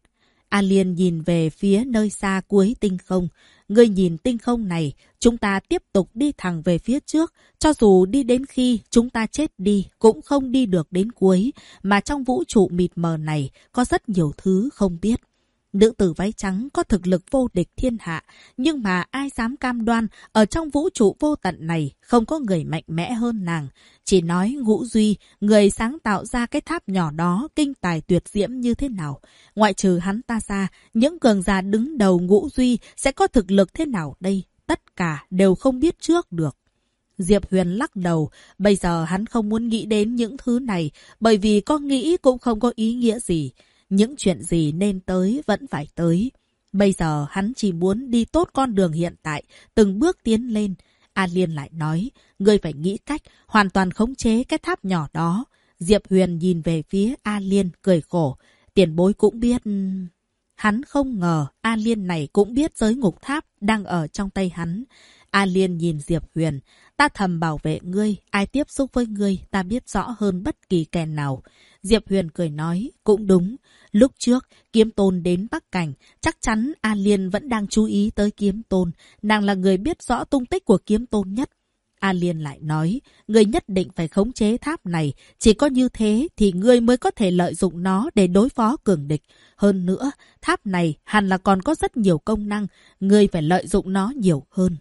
S1: A Liên nhìn về phía nơi xa cuối tinh không. Ngươi nhìn tinh không này, chúng ta tiếp tục đi thẳng về phía trước. Cho dù đi đến khi chúng ta chết đi, cũng không đi được đến cuối. Mà trong vũ trụ mịt mờ này, có rất nhiều thứ không biết. Nữ tử váy trắng có thực lực vô địch thiên hạ. Nhưng mà ai dám cam đoan, ở trong vũ trụ vô tận này, không có người mạnh mẽ hơn nàng. Chỉ nói Ngũ Duy, người sáng tạo ra cái tháp nhỏ đó, kinh tài tuyệt diễm như thế nào. Ngoại trừ hắn ta ra, những cường giả đứng đầu Ngũ Duy sẽ có thực lực thế nào đây? Tất cả đều không biết trước được. Diệp Huyền lắc đầu, bây giờ hắn không muốn nghĩ đến những thứ này, bởi vì có nghĩ cũng không có ý nghĩa gì. Những chuyện gì nên tới vẫn phải tới. Bây giờ hắn chỉ muốn đi tốt con đường hiện tại, từng bước tiến lên. A Liên lại nói, ngươi phải nghĩ cách hoàn toàn khống chế cái tháp nhỏ đó. Diệp Huyền nhìn về phía A Liên cười khổ. Tiền bối cũng biết... Hắn không ngờ A Liên này cũng biết giới ngục tháp đang ở trong tay hắn. A Liên nhìn Diệp Huyền. Ta thầm bảo vệ ngươi, ai tiếp xúc với ngươi ta biết rõ hơn bất kỳ kẻ nào. Diệp Huyền cười nói, cũng đúng. Lúc trước, Kiếm Tôn đến Bắc Cảnh, chắc chắn A Liên vẫn đang chú ý tới Kiếm Tôn. Nàng là người biết rõ tung tích của Kiếm Tôn nhất. A Liên lại nói, ngươi nhất định phải khống chế tháp này. Chỉ có như thế thì ngươi mới có thể lợi dụng nó để đối phó cường địch. Hơn nữa, tháp này hẳn là còn có rất nhiều công năng. Ngươi phải lợi dụng nó nhiều hơn.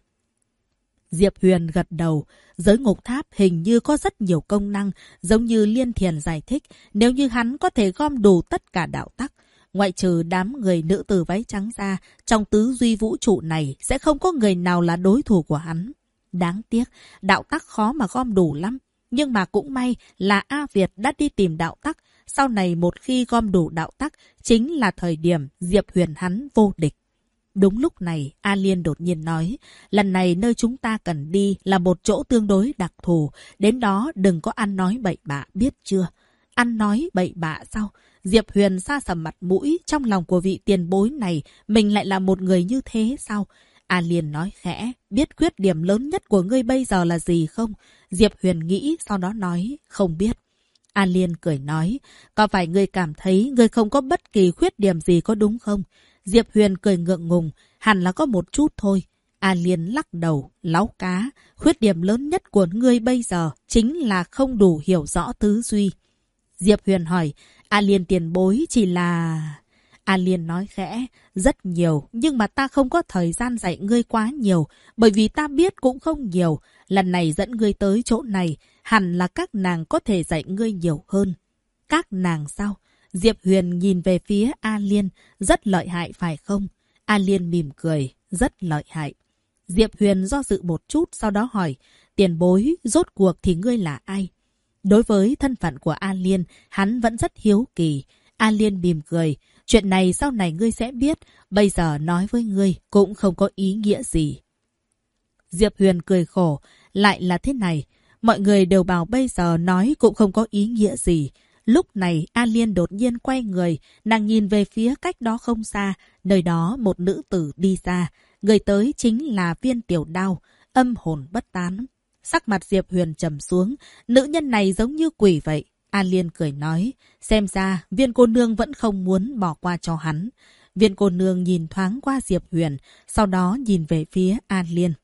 S1: Diệp Huyền gật đầu. Giới ngục tháp hình như có rất nhiều công năng, giống như Liên Thiền giải thích, nếu như hắn có thể gom đủ tất cả đạo tắc. Ngoại trừ đám người nữ tử váy trắng ra, trong tứ duy vũ trụ này sẽ không có người nào là đối thủ của hắn. Đáng tiếc, đạo tắc khó mà gom đủ lắm. Nhưng mà cũng may là A Việt đã đi tìm đạo tắc. Sau này một khi gom đủ đạo tắc, chính là thời điểm Diệp Huyền hắn vô địch. Đúng lúc này, A Liên đột nhiên nói, lần này nơi chúng ta cần đi là một chỗ tương đối đặc thù. Đến đó đừng có ăn nói bậy bạ, biết chưa? Ăn nói bậy bạ sao? Diệp Huyền xa sầm mặt mũi, trong lòng của vị tiền bối này, mình lại là một người như thế sao? A Liên nói khẽ, biết khuyết điểm lớn nhất của ngươi bây giờ là gì không? Diệp Huyền nghĩ, sau đó nói, không biết. A Liên cười nói, có phải ngươi cảm thấy ngươi không có bất kỳ khuyết điểm gì có đúng không? Diệp Huyền cười ngượng ngùng, hẳn là có một chút thôi. A Liên lắc đầu, láu cá. Khuyết điểm lớn nhất của ngươi bây giờ chính là không đủ hiểu rõ tứ duy. Diệp Huyền hỏi, A Liên tiền bối chỉ là... A Liên nói khẽ, rất nhiều, nhưng mà ta không có thời gian dạy ngươi quá nhiều, bởi vì ta biết cũng không nhiều. Lần này dẫn ngươi tới chỗ này, hẳn là các nàng có thể dạy ngươi nhiều hơn. Các nàng sao? Diệp Huyền nhìn về phía A Liên, rất lợi hại phải không? A Liên mỉm cười, rất lợi hại. Diệp Huyền do dự một chút, sau đó hỏi, tiền bối, rốt cuộc thì ngươi là ai? Đối với thân phận của A Liên, hắn vẫn rất hiếu kỳ. A Liên mỉm cười, chuyện này sau này ngươi sẽ biết, bây giờ nói với ngươi cũng không có ý nghĩa gì. Diệp Huyền cười khổ, lại là thế này, mọi người đều bảo bây giờ nói cũng không có ý nghĩa gì. Lúc này A Liên đột nhiên quay người, nàng nhìn về phía cách đó không xa, nơi đó một nữ tử đi ra. Người tới chính là Viên Tiểu Đao, âm hồn bất tán. Sắc mặt Diệp Huyền trầm xuống, nữ nhân này giống như quỷ vậy. A Liên cười nói, xem ra Viên cô nương vẫn không muốn bỏ qua cho hắn. Viên cô nương nhìn thoáng qua Diệp Huyền, sau đó nhìn về phía A Liên.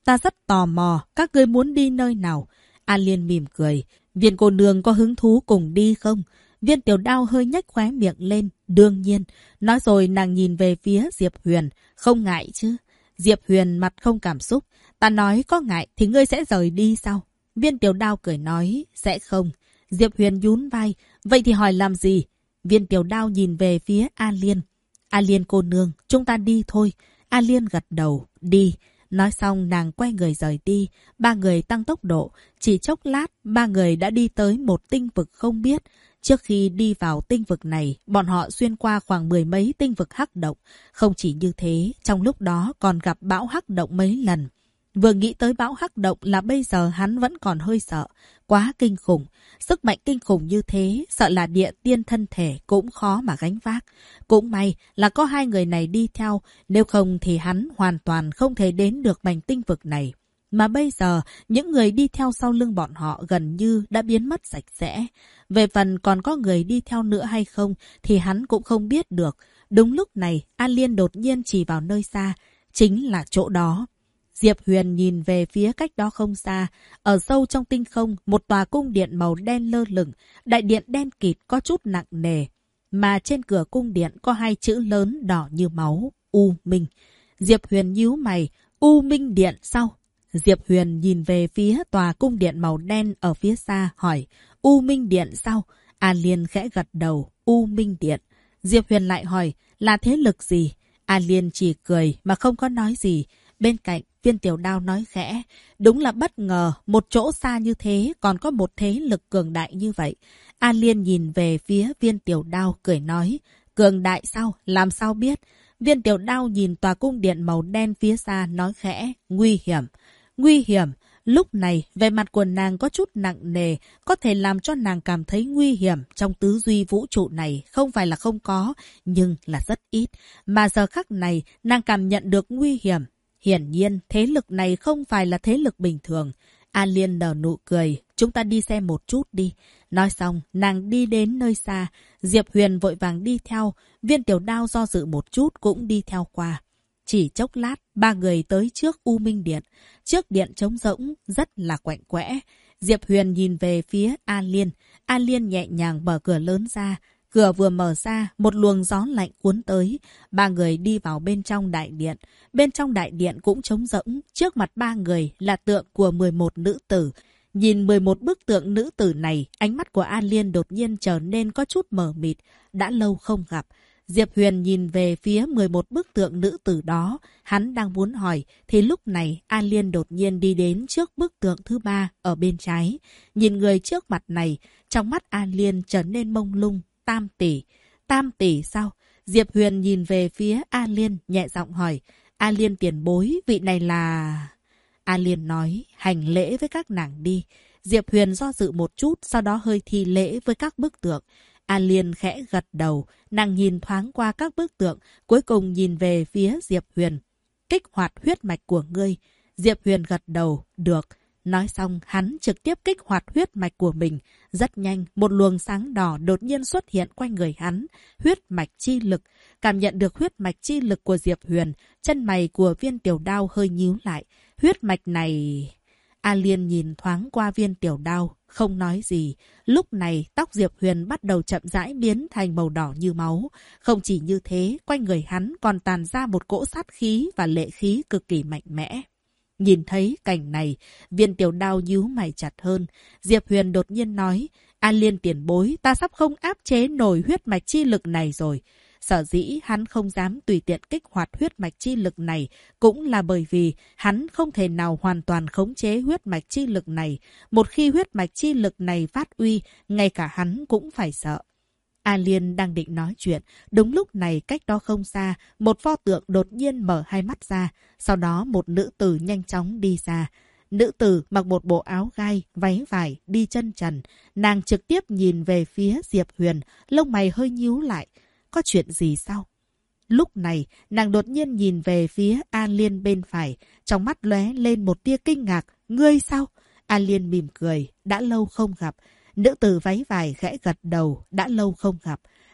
S1: ta rất tò mò, các ngươi muốn đi nơi nào? An Liên mỉm cười. Viên cô nương có hứng thú cùng đi không? Viên Tiểu Đao hơi nhếch khóe miệng lên. Đương nhiên. Nói rồi nàng nhìn về phía Diệp Huyền. Không ngại chứ? Diệp Huyền mặt không cảm xúc. Ta nói có ngại thì ngươi sẽ rời đi sao? Viên Tiểu Đao cười nói. Sẽ không. Diệp Huyền nhún vai. Vậy thì hỏi làm gì? Viên Tiểu Đao nhìn về phía An Liên. An Liên cô nương, chúng ta đi thôi. An Liên gật đầu. Đi. Nói xong nàng quay người rời đi. Ba người tăng tốc độ. Chỉ chốc lát, ba người đã đi tới một tinh vực không biết. Trước khi đi vào tinh vực này, bọn họ xuyên qua khoảng 10 mấy tinh vực hắc động. Không chỉ như thế, trong lúc đó còn gặp bão hắc động mấy lần. Vừa nghĩ tới bão hắc động là bây giờ hắn vẫn còn hơi sợ. Quá kinh khủng. Sức mạnh kinh khủng như thế, sợ là địa tiên thân thể cũng khó mà gánh vác. Cũng may là có hai người này đi theo, nếu không thì hắn hoàn toàn không thể đến được mảnh tinh vực này. Mà bây giờ, những người đi theo sau lưng bọn họ gần như đã biến mất sạch sẽ. Về phần còn có người đi theo nữa hay không thì hắn cũng không biết được. Đúng lúc này, An Liên đột nhiên chỉ vào nơi xa, chính là chỗ đó. Diệp Huyền nhìn về phía cách đó không xa. Ở sâu trong tinh không, một tòa cung điện màu đen lơ lửng. Đại điện đen kịt có chút nặng nề. Mà trên cửa cung điện có hai chữ lớn đỏ như máu. U Minh. Diệp Huyền nhíu mày. U Minh Điện sao? Diệp Huyền nhìn về phía tòa cung điện màu đen ở phía xa hỏi. U Minh Điện sao? An Liên khẽ gật đầu. U Minh Điện. Diệp Huyền lại hỏi. Là thế lực gì? An Liên chỉ cười mà không có nói gì. Bên cạnh, Viên Tiểu Đao nói khẽ. Đúng là bất ngờ, một chỗ xa như thế còn có một thế lực cường đại như vậy. An Liên nhìn về phía Viên Tiểu Đao cười nói. Cường đại sao? Làm sao biết? Viên Tiểu Đao nhìn tòa cung điện màu đen phía xa nói khẽ. Nguy hiểm. Nguy hiểm. Lúc này, vẻ mặt của nàng có chút nặng nề, có thể làm cho nàng cảm thấy nguy hiểm trong tứ duy vũ trụ này không phải là không có, nhưng là rất ít. Mà giờ khắc này, nàng cảm nhận được nguy hiểm. Hiển nhiên, thế lực này không phải là thế lực bình thường. An Liên nở nụ cười. Chúng ta đi xem một chút đi. Nói xong, nàng đi đến nơi xa. Diệp Huyền vội vàng đi theo. Viên Tiểu Đao do dự một chút cũng đi theo qua. Chỉ chốc lát, ba người tới trước U Minh Điện. Trước điện trống rỗng, rất là quạnh quẽ. Diệp Huyền nhìn về phía An Liên. An Liên nhẹ nhàng mở cửa lớn ra. Cửa vừa mở ra, một luồng gió lạnh cuốn tới. Ba người đi vào bên trong đại điện. Bên trong đại điện cũng trống rỗng. Trước mặt ba người là tượng của 11 nữ tử. Nhìn 11 bức tượng nữ tử này, ánh mắt của An Liên đột nhiên trở nên có chút mờ mịt. Đã lâu không gặp. Diệp Huyền nhìn về phía 11 bức tượng nữ tử đó. Hắn đang muốn hỏi, thì lúc này An Liên đột nhiên đi đến trước bức tượng thứ 3 ở bên trái. Nhìn người trước mặt này, trong mắt An Liên trở nên mông lung. Tam tỷ. Tam tỷ sao? Diệp Huyền nhìn về phía An Liên, nhẹ giọng hỏi. An Liên tiền bối, vị này là... An Liên nói, hành lễ với các nàng đi. Diệp Huyền do dự một chút, sau đó hơi thi lễ với các bức tượng. An Liên khẽ gật đầu, nàng nhìn thoáng qua các bức tượng, cuối cùng nhìn về phía Diệp Huyền. Kích hoạt huyết mạch của ngươi. Diệp Huyền gật đầu, được. Nói xong, hắn trực tiếp kích hoạt huyết mạch của mình. Rất nhanh, một luồng sáng đỏ đột nhiên xuất hiện quanh người hắn. Huyết mạch chi lực. Cảm nhận được huyết mạch chi lực của Diệp Huyền, chân mày của Viên Tiểu Đao hơi nhíu lại. Huyết mạch này... An Liên nhìn thoáng qua Viên Tiểu Đao, không nói gì. Lúc này, tóc Diệp Huyền bắt đầu chậm rãi biến thành màu đỏ như máu. Không chỉ như thế, quanh người hắn còn tàn ra một cỗ sát khí và lệ khí cực kỳ mạnh mẽ. Nhìn thấy cảnh này, Viên Tiểu Đao nhíu mày chặt hơn. Diệp Huyền đột nhiên nói, An Liên tiền bối, ta sắp không áp chế nổi huyết mạch chi lực này rồi. Sở dĩ hắn không dám tùy tiện kích hoạt huyết mạch chi lực này cũng là bởi vì hắn không thể nào hoàn toàn khống chế huyết mạch chi lực này. Một khi huyết mạch chi lực này phát uy, ngay cả hắn cũng phải sợ. A Liên đang định nói chuyện. Đúng lúc này cách đó không xa, một pho tượng đột nhiên mở hai mắt ra. Sau đó một nữ tử nhanh chóng đi ra. Nữ tử mặc một bộ áo gai, váy vải, đi chân trần. Nàng trực tiếp nhìn về phía Diệp Huyền, lông mày hơi nhíu lại. Có chuyện gì sao? Lúc này, nàng đột nhiên nhìn về phía A Liên bên phải. Trong mắt lóe lên một tia kinh ngạc. Ngươi sao? A Liên mỉm cười. Đã lâu không gặp. Nữ tử váy vải khẽ gật đầu. Đã lâu không gặp.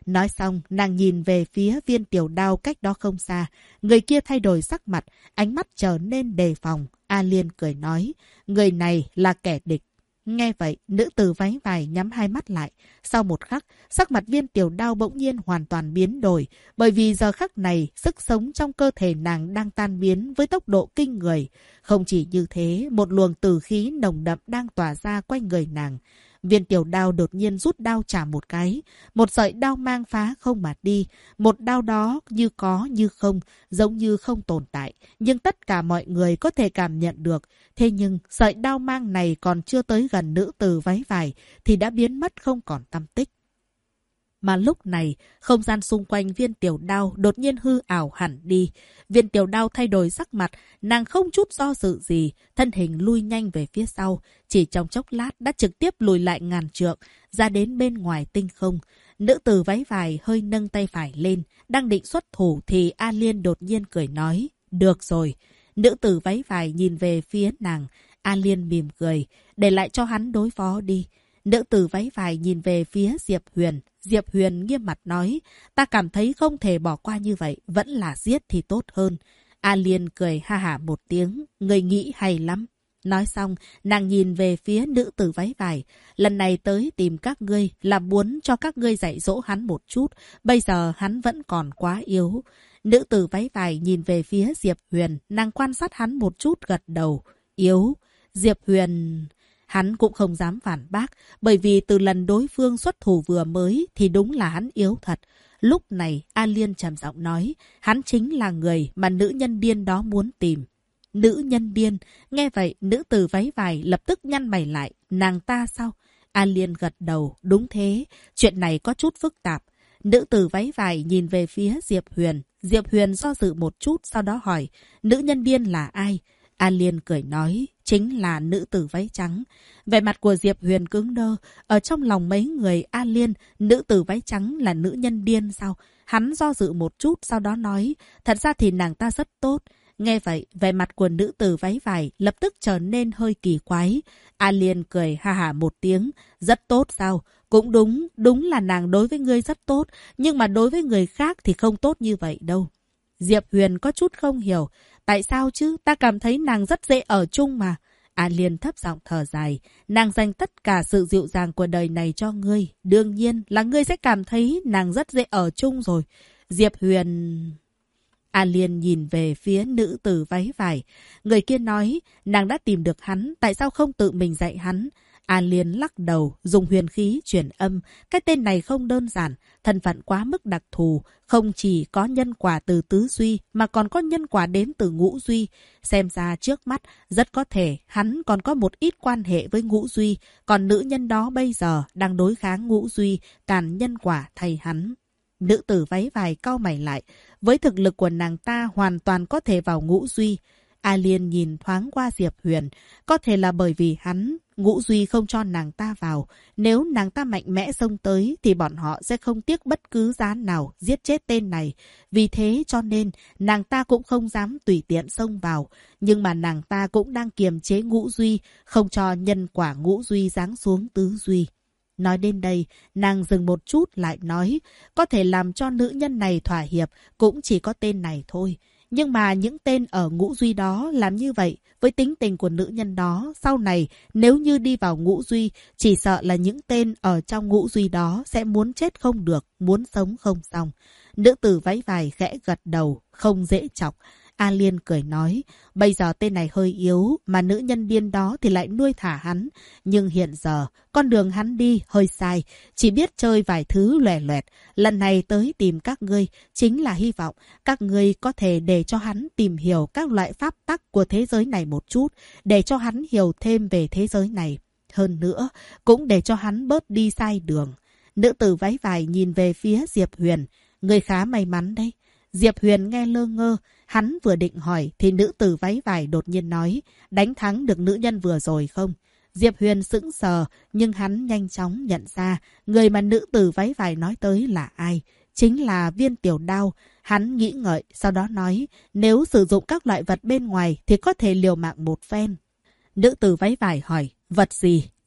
S1: Nói xong, nàng nhìn về phía Viên Tiểu Đao cách đó không xa. Người kia thay đổi sắc mặt, ánh mắt trở nên đề phòng. A Liên cười nói, người này là kẻ địch. Nghe vậy, nữ tử váy vải nhắm hai mắt lại. Sau một khắc, sắc mặt Viên Tiểu Đao bỗng nhiên hoàn toàn biến đổi. Bởi vì giờ khắc này, sức sống trong cơ thể nàng đang tan biến với tốc độ kinh người. Không chỉ như thế, một luồng tử khí nồng đậm đang tỏa ra quanh người nàng. Viên Tiểu Đao đột nhiên rút đao chả một cái. Một sợi đao mang phá không mà đi. Một đao đó như có như không, giống như không tồn tại. Nhưng tất cả mọi người có thể cảm nhận được. Thế nhưng sợi đao mang này còn chưa tới gần nữ tử váy vải thì đã biến mất không còn tăm tích. Mà lúc này, không gian xung quanh Viên Tiểu Đao đột nhiên hư ảo hẳn đi. Viên Tiểu Đao thay đổi sắc mặt, nàng không chút do dự gì, thân hình lui nhanh về phía sau. Chỉ trong chốc lát đã trực tiếp lùi lại ngàn trượng, ra đến bên ngoài tinh không. Nữ tử váy vải hơi nâng tay phải lên, đang định xuất thủ thì A Liên đột nhiên cười nói, được rồi. Nữ tử váy vải nhìn về phía nàng, A Liên mỉm cười, để lại cho hắn đối phó đi. Nữ tử váy vải nhìn về phía Diệp Huyền. Diệp Huyền nghiêm mặt nói, ta cảm thấy không thể bỏ qua như vậy, vẫn là giết thì tốt hơn. A Liên cười ha hả một tiếng, người nghĩ hay lắm. Nói xong, nàng nhìn về phía nữ tử váy vải. Lần này tới tìm các ngươi là muốn cho các ngươi dạy dỗ hắn một chút, bây giờ hắn vẫn còn quá yếu. Nữ tử váy vải nhìn về phía Diệp Huyền, nàng quan sát hắn một chút gật đầu. Yếu. Diệp Huyền... Hắn cũng không dám phản bác, bởi vì từ lần đối phương xuất thủ vừa mới thì đúng là hắn yếu thật. Lúc này, A Liên trầm giọng nói, hắn chính là người mà nữ nhân điên đó muốn tìm. Nữ nhân điên, nghe vậy, nữ tử váy vải lập tức nhăn mày lại, nàng ta sao? A Liên gật đầu, đúng thế, chuyện này có chút phức tạp. Nữ tử váy vải nhìn về phía Diệp Huyền. Diệp Huyền do dự một chút, sau đó hỏi, nữ nhân điên là ai? A Liên cười nói, chính là nữ tử váy trắng. Vẻ mặt của Diệp Huyền cứng đơ. Ở trong lòng mấy người A Liên, nữ tử váy trắng là nữ nhân điên sao? Hắn do dự một chút, sau đó nói, thật ra thì nàng ta rất tốt. Nghe vậy, vẻ mặt của nữ tử váy vải lập tức trở nên hơi kỳ quái. A Liên cười ha hả một tiếng, rất tốt sao? Cũng đúng, đúng là nàng đối với ngươi rất tốt, nhưng mà đối với người khác thì không tốt như vậy đâu. Diệp Huyền có chút không hiểu. Tại sao chứ? Ta cảm thấy nàng rất dễ ở chung mà. A Liên thấp giọng thở dài. Nàng dành tất cả sự dịu dàng của đời này cho ngươi. Đương nhiên là ngươi sẽ cảm thấy nàng rất dễ ở chung rồi. Diệp Huyền... A Liên nhìn về phía nữ tử váy vải. Người kia nói, nàng đã tìm được hắn, tại sao không tự mình dạy hắn? A Liên lắc đầu, dùng huyền khí chuyển âm. Cái tên này không đơn giản, thân phận quá mức đặc thù. Không chỉ có nhân quả từ tứ duy, mà còn có nhân quả đến từ ngũ duy. Xem ra trước mắt, rất có thể hắn còn có một ít quan hệ với ngũ duy. Còn nữ nhân đó bây giờ đang đối kháng ngũ duy, càn nhân quả thay hắn. Nữ tử váy vải cau mày lại. Với thực lực của nàng ta hoàn toàn có thể vào ngũ duy. A Liên nhìn thoáng qua Diệp Huyền. Có thể là bởi vì hắn, ngũ duy không cho nàng ta vào. Nếu nàng ta mạnh mẽ xông tới thì bọn họ sẽ không tiếc bất cứ giá nào giết chết tên này. Vì thế cho nên nàng ta cũng không dám tùy tiện xông vào. Nhưng mà nàng ta cũng đang kiềm chế ngũ duy, không cho nhân quả ngũ duy giáng xuống tứ duy. Nói đến đây, nàng dừng một chút lại nói, có thể làm cho nữ nhân này thỏa hiệp cũng chỉ có tên này thôi. Nhưng mà những tên ở ngũ duy đó làm như vậy, với tính tình của nữ nhân đó, sau này nếu như đi vào ngũ duy, chỉ sợ là những tên ở trong ngũ duy đó sẽ muốn chết không được, muốn sống không xong. Nữ tử váy vải khẽ gật đầu, không dễ chọc. A Liên cười nói, bây giờ tên này hơi yếu, mà nữ nhân điên đó thì lại nuôi thả hắn. Nhưng hiện giờ, con đường hắn đi hơi sai, chỉ biết chơi vài thứ lòe loẹt. Lần này tới tìm các ngươi, chính là hy vọng các ngươi có thể để cho hắn tìm hiểu các loại pháp tắc của thế giới này một chút, để cho hắn hiểu thêm về thế giới này. Hơn nữa, cũng để cho hắn bớt đi sai đường. Nữ tử váy vải nhìn về phía Diệp Huyền, người khá may mắn đấy. Diệp Huyền nghe lơ ngơ, hắn vừa định hỏi thì nữ tử váy vải đột nhiên nói, đánh thắng được nữ nhân vừa rồi không? Diệp Huyền sững sờ, nhưng hắn nhanh chóng nhận ra người mà nữ tử váy vải nói tới là ai. Chính là Viên Tiểu Đao. Hắn nghĩ ngợi, sau đó nói, nếu sử dụng các loại vật bên ngoài thì có thể liều mạng một phen. Nữ tử váy vải hỏi, vật gì?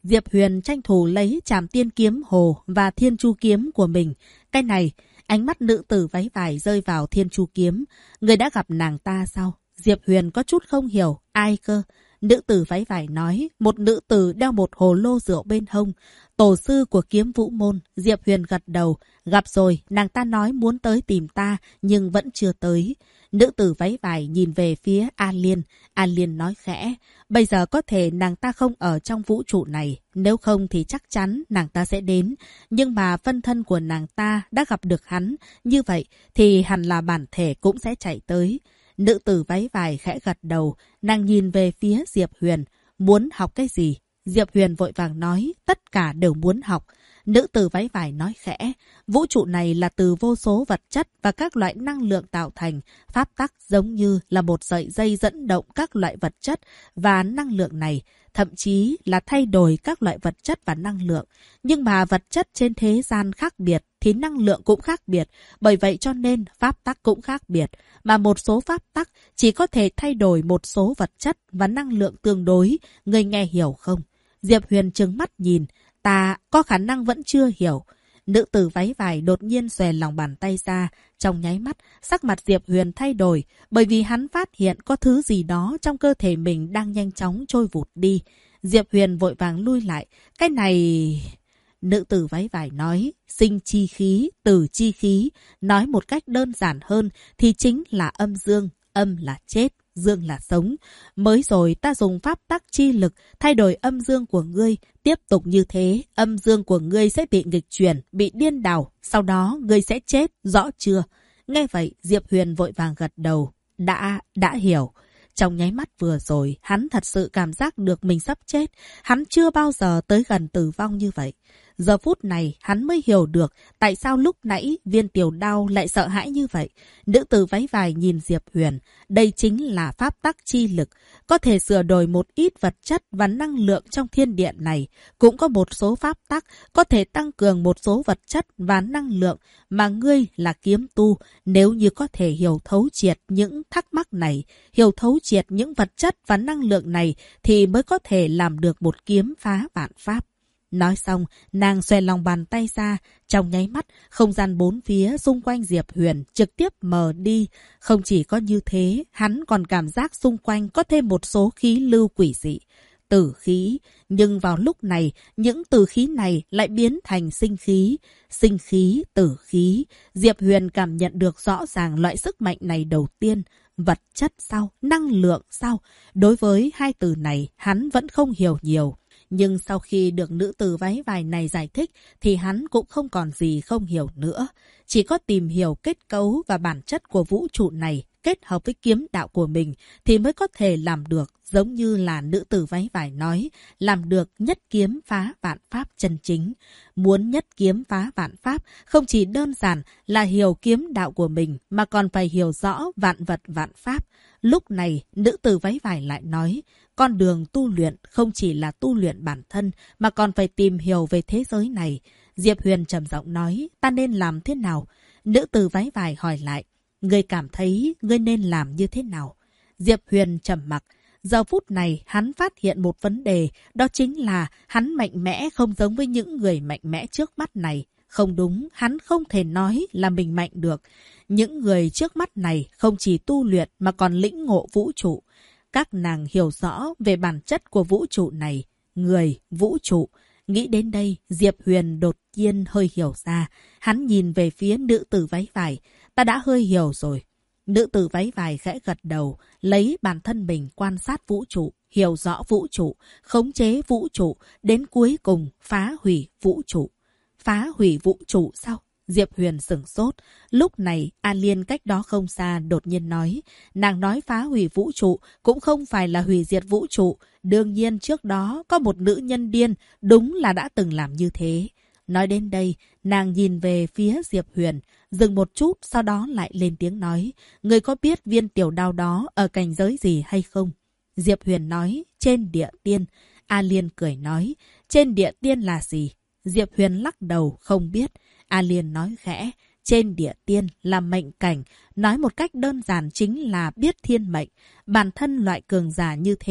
S1: Diệp Huyền tranh thủ lấy Trảm Tiên Kiếm Hồ và Thiên Chu Kiếm của mình. Cái này, ánh mắt nữ tử váy vải rơi vào Thiên Chu Kiếm. Người đã gặp nàng ta sao? Diệp Huyền có chút không hiểu. Ai cơ? Nữ tử váy vải nói, một nữ tử đeo một hồ lô rượu bên hông. Tổ sư của Kiếm Vũ Môn. Diệp Huyền gật đầu. Gặp rồi, nàng ta nói muốn tới tìm ta, nhưng vẫn chưa tới. Nữ tử váy vải nhìn về phía An Liên. An Liên nói khẽ, bây giờ có thể nàng ta không ở trong vũ trụ này. Nếu không thì chắc chắn nàng ta sẽ đến. Nhưng mà phân thân của nàng ta đã gặp được hắn. Như vậy thì hẳn là bản thể cũng sẽ chạy tới. Nữ tử váy vải khẽ gật đầu. Nàng nhìn về phía Diệp Huyền. Muốn học cái gì? Diệp Huyền vội vàng nói, tất cả đều muốn học. Nữ tử váy vải nói khẽ, vũ trụ này là từ vô số vật chất và các loại năng lượng tạo thành. Pháp tắc giống như là một sợi dây dẫn động các loại vật chất và năng lượng này, thậm chí là thay đổi các loại vật chất và năng lượng. Nhưng mà vật chất trên thế gian khác biệt thì năng lượng cũng khác biệt, bởi vậy cho nên pháp tắc cũng khác biệt. Mà một số pháp tắc chỉ có thể thay đổi một số vật chất và năng lượng tương đối. Người nghe hiểu không? Diệp Huyền trừng mắt nhìn. Ta có khả năng vẫn chưa hiểu. Nữ tử váy vải đột nhiên xòe lòng bàn tay ra. Trong nháy mắt, sắc mặt Diệp Huyền thay đổi, bởi vì hắn phát hiện có thứ gì đó trong cơ thể mình đang nhanh chóng trôi vụt đi. Diệp Huyền vội vàng lui lại. Cái này... Nữ tử váy vải nói, sinh chi khí, tử chi khí. Nói một cách đơn giản hơn thì chính là âm dương, âm là chết, dương là sống. Mới rồi ta dùng pháp tắc chi lực thay đổi âm dương của ngươi. Tiếp tục như thế, âm dương của ngươi sẽ bị nghịch chuyển, bị điên đảo. Sau đó ngươi sẽ chết, rõ chưa? Nghe vậy, Diệp Huyền vội vàng gật đầu. Đã hiểu. Trong nháy mắt vừa rồi, hắn thật sự cảm giác được mình sắp chết. Hắn chưa bao giờ tới gần tử vong như vậy. Giờ phút này, hắn mới hiểu được tại sao lúc nãy Viên Tiểu Đao lại sợ hãi như vậy. Nữ tử váy vải nhìn Diệp Huyền. Đây chính là pháp tắc chi lực. Có thể sửa đổi một ít vật chất và năng lượng trong thiên địa này. Cũng có một số pháp tắc có thể tăng cường một số vật chất và năng lượng. Mà ngươi là kiếm tu. Nếu như có thể hiểu thấu triệt những thắc mắc này, hiểu thấu triệt những vật chất và năng lượng này, thì mới có thể làm được một kiếm phá vạn pháp. Nói xong, nàng xòe lòng bàn tay ra. Trong nháy mắt, không gian bốn phía xung quanh Diệp Huyền trực tiếp mờ đi. Không chỉ có như thế, hắn còn cảm giác xung quanh có thêm một số khí lưu quỷ dị. Tử khí. Nhưng vào lúc này, những tử khí này lại biến thành sinh khí. Sinh khí, tử khí. Diệp Huyền cảm nhận được rõ ràng loại sức mạnh này đầu tiên. Vật chất sao? Năng lượng sao? Đối với hai từ này, hắn vẫn không hiểu nhiều. Nhưng sau khi được nữ tử váy vải này giải thích thì hắn cũng không còn gì không hiểu nữa. Chỉ có tìm hiểu kết cấu và bản chất của vũ trụ này kết hợp với kiếm đạo của mình thì mới có thể làm được, giống như là nữ tử váy vải nói, làm được nhất kiếm phá vạn pháp chân chính. Muốn nhất kiếm phá vạn pháp không chỉ đơn giản là hiểu kiếm đạo của mình mà còn phải hiểu rõ vạn vật vạn pháp. Lúc này, nữ tử váy vải lại nói, con đường tu luyện không chỉ là tu luyện bản thân mà còn phải tìm hiểu về thế giới này. Diệp Huyền trầm giọng nói, ta nên làm thế nào? Nữ tử váy vải hỏi lại, ngươi cảm thấy ngươi nên làm như thế nào? Diệp Huyền trầm mặc. Giờ phút này hắn phát hiện một vấn đề, đó chính là hắn mạnh mẽ không giống với những người mạnh mẽ trước mắt này. Không đúng, hắn không thể nói là mình mạnh được. Những người trước mắt này không chỉ tu luyện mà còn lĩnh ngộ vũ trụ. Các nàng hiểu rõ về bản chất của vũ trụ này. Người, vũ trụ. Nghĩ đến đây, Diệp Huyền đột nhiên hơi hiểu ra. Hắn nhìn về phía nữ tử váy vải. Ta đã hơi hiểu rồi. Nữ tử váy vải khẽ gật đầu, lấy bản thân mình quan sát vũ trụ, hiểu rõ vũ trụ, khống chế vũ trụ, đến cuối cùng phá hủy vũ trụ. Phá hủy vũ trụ sao? Diệp Huyền sửng sốt. Lúc này, An Liên cách đó không xa đột nhiên nói. Nàng nói phá hủy vũ trụ cũng không phải là hủy diệt vũ trụ. Đương nhiên trước đó có một nữ nhân điên đúng là đã từng làm như thế. Nói đến đây, nàng nhìn về phía Diệp Huyền, dừng một chút, sau đó lại lên tiếng nói. Người có biết Viên Tiểu Đao đó ở cảnh giới gì hay không? Diệp Huyền nói, trên địa tiên. An Liên cười nói, trên địa tiên là gì? Diệp Huyền lắc đầu, không biết. An Liên nói khẽ, trên địa tiên là mệnh cảnh. Nói một cách đơn giản chính là biết thiên mệnh. Bản thân loại cường giả như thế,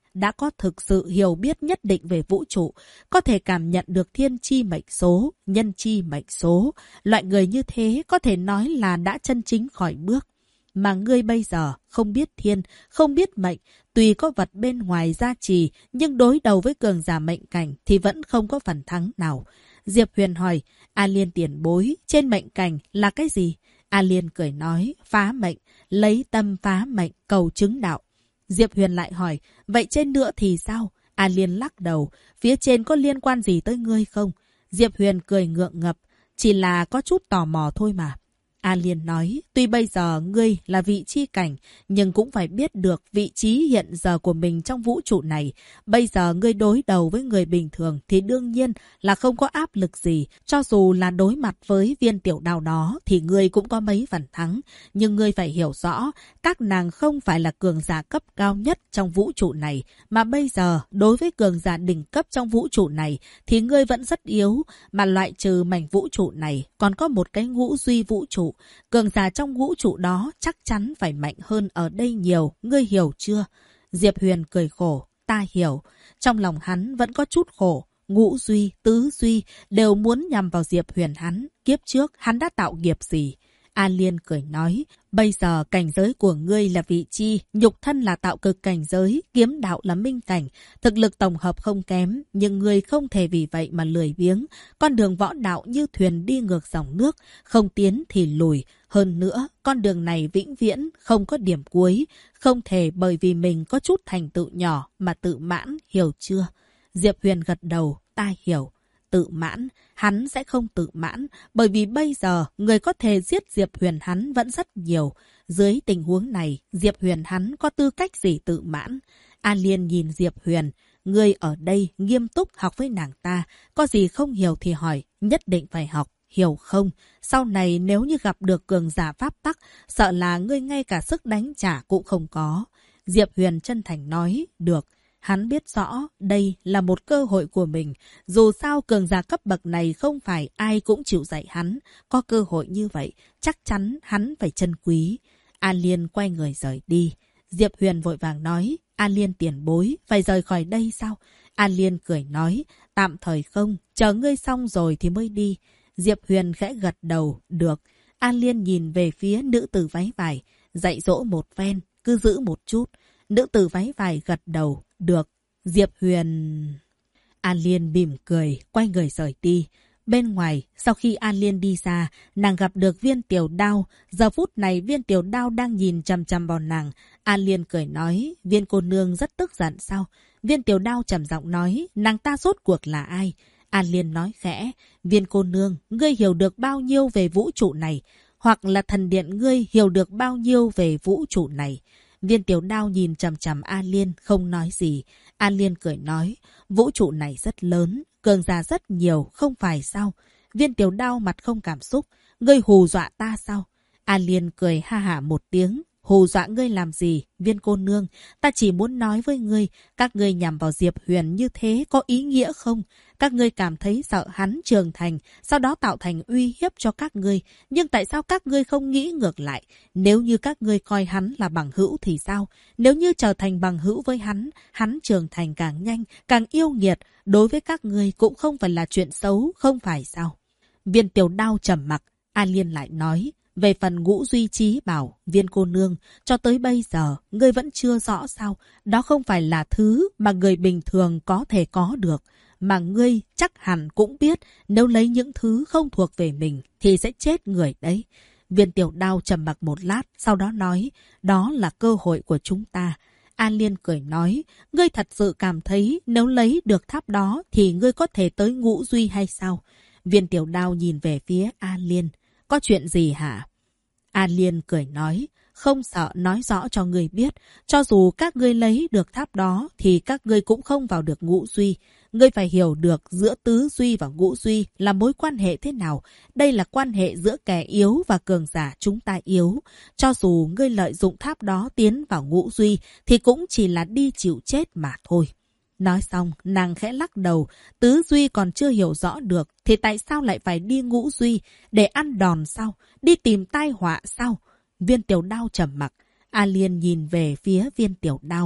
S1: đã có thực sự hiểu biết nhất định về vũ trụ, có thể cảm nhận được thiên chi mệnh số, nhân chi mệnh số. Loại người như thế có thể nói là đã chân chính khỏi bước. Mà ngươi bây giờ không biết thiên, không biết mệnh, tuy có vật bên ngoài gia trì, nhưng đối đầu với cường giả mệnh cảnh thì vẫn không có phần thắng nào. Diệp Huyền hỏi, A Liên tiền bối, trên mệnh cảnh là cái gì? A Liên cười nói, phá mệnh, lấy tâm phá mệnh, cầu chứng đạo. Diệp Huyền lại hỏi, vậy trên nữa thì sao? A Liên lắc đầu, phía trên có liên quan gì tới ngươi không? Diệp Huyền cười ngượng ngập, chỉ là có chút tò mò thôi mà. A Liên nói, tuy bây giờ ngươi là vị chi cảnh, nhưng cũng phải biết được vị trí hiện giờ của mình trong vũ trụ này. Bây giờ ngươi đối đầu với người bình thường thì đương nhiên là không có áp lực gì. Cho dù là đối mặt với viên tiểu đao đó thì ngươi cũng có mấy phần thắng. Nhưng ngươi phải hiểu rõ, các nàng không phải là cường giả cấp cao nhất trong vũ trụ này. Mà bây giờ, đối với cường giả đỉnh cấp trong vũ trụ này thì ngươi vẫn rất yếu. Mà loại trừ mảnh vũ trụ này, còn có một cái ngũ duy vũ trụ. Cường giả trong vũ trụ đó chắc chắn phải mạnh hơn ở đây nhiều, ngươi hiểu chưa? Diệp Huyền cười khổ, ta hiểu. Trong lòng hắn vẫn có chút khổ. Ngũ duy, tứ duy đều muốn nhằm vào Diệp Huyền hắn. Kiếp trước hắn đã tạo nghiệp gì? A Liên cười nói, bây giờ cảnh giới của ngươi là vị chi, nhục thân là tạo cực cảnh giới, kiếm đạo là minh cảnh, thực lực tổng hợp không kém, nhưng ngươi không thể vì vậy mà lười biếng. Con đường võ đạo như thuyền đi ngược dòng nước, không tiến thì lùi. Hơn nữa, con đường này vĩnh viễn không có điểm cuối, không thể bởi vì mình có chút thành tựu nhỏ mà tự mãn, hiểu chưa? Diệp Huyền gật đầu, ta hiểu. Tự mãn, hắn sẽ không tự mãn, bởi vì bây giờ người có thể giết Diệp Huyền hắn vẫn rất nhiều. Dưới tình huống này, Diệp Huyền hắn có tư cách gì tự mãn? A Liên nhìn Diệp Huyền, ngươi ở đây nghiêm túc học với nàng ta, có gì không hiểu thì hỏi, nhất định phải học, hiểu không? Sau này nếu như gặp được cường giả pháp tắc, sợ là ngươi ngay cả sức đánh trả cũng không có. Diệp Huyền chân thành nói, được. Hắn biết rõ đây là một cơ hội của mình. Dù sao cường giả cấp bậc này không phải ai cũng chịu dạy hắn. Có cơ hội như vậy, chắc chắn hắn phải trân quý. A Liên quay người rời đi. Diệp Huyền vội vàng nói, A Liên tiền bối, phải rời khỏi đây sao? A Liên cười nói, tạm thời không, chờ ngươi xong rồi thì mới đi. Diệp Huyền khẽ gật đầu, được. A Liên nhìn về phía nữ tử váy vải, dạy dỗ một phen, cứ giữ một chút. Nữ tử váy vải gật đầu, được. Diệp Huyền... An Liên mỉm cười, quay người rời đi. Bên ngoài, sau khi An Liên đi ra, nàng gặp được Viên Tiểu Đao. Giờ phút này Viên Tiểu Đao đang nhìn chằm chằm vào nàng. An Liên cười nói, Viên cô nương rất tức giận sao? Viên Tiểu Đao trầm giọng nói, nàng ta rốt cuộc là ai? An Liên nói khẽ, Viên cô nương, ngươi hiểu được bao nhiêu về vũ trụ này? Hoặc là thần điện ngươi hiểu được bao nhiêu về vũ trụ này? Viên Tiểu Đao nhìn chằm chằm A Liên, không nói gì. A Liên cười nói, vũ trụ này rất lớn, cường giả rất nhiều, không phải sao? Viên Tiểu Đao mặt không cảm xúc, ngươi hù dọa ta sao? A Liên cười ha hả một tiếng, hù dọa ngươi làm gì? Viên cô nương, ta chỉ muốn nói với ngươi, các ngươi nhằm vào Diệp Huyền như thế có ý nghĩa không? Các ngươi cảm thấy sợ hắn trưởng thành, sau đó tạo thành uy hiếp cho các ngươi. Nhưng tại sao các ngươi không nghĩ ngược lại? Nếu như các ngươi coi hắn là bằng hữu thì sao? Nếu như trở thành bằng hữu với hắn trưởng thành càng nhanh, càng yêu nghiệt, đối với các ngươi cũng không phải là chuyện xấu, không phải sao? Viên Tiểu Đao trầm mặc, A Liên lại nói, về phần ngũ duy trí bảo, Viên cô nương, cho tới bây giờ, ngươi vẫn chưa rõ sao? Đó không phải là thứ mà người bình thường có thể có được. Mà ngươi chắc hẳn cũng biết, nếu lấy những thứ không thuộc về mình thì sẽ chết người đấy. Viên Tiểu Đao trầm mặc một lát, sau đó nói, đó là cơ hội của chúng ta. An Liên cười nói, ngươi thật sự cảm thấy nếu lấy được tháp đó thì ngươi có thể tới ngũ duy hay sao? Viên Tiểu Đao nhìn về phía An Liên, có chuyện gì hả? An Liên cười nói, không sợ nói rõ cho ngươi biết, cho dù các ngươi lấy được tháp đó thì các ngươi cũng không vào được ngũ duy. Ngươi phải hiểu được giữa tứ duy và ngũ duy là mối quan hệ thế nào. Đây là quan hệ giữa kẻ yếu và cường giả chúng ta yếu. Cho dù ngươi lợi dụng tháp đó tiến vào ngũ duy thì cũng chỉ là đi chịu chết mà thôi. Nói xong, nàng khẽ lắc đầu, tứ duy còn chưa hiểu rõ được thì tại sao lại phải đi ngũ duy? Để ăn đòn sao? Đi tìm tai họa sao? Viên Tiểu Đao trầm mặc. A Liên nhìn về phía Viên Tiểu Đao.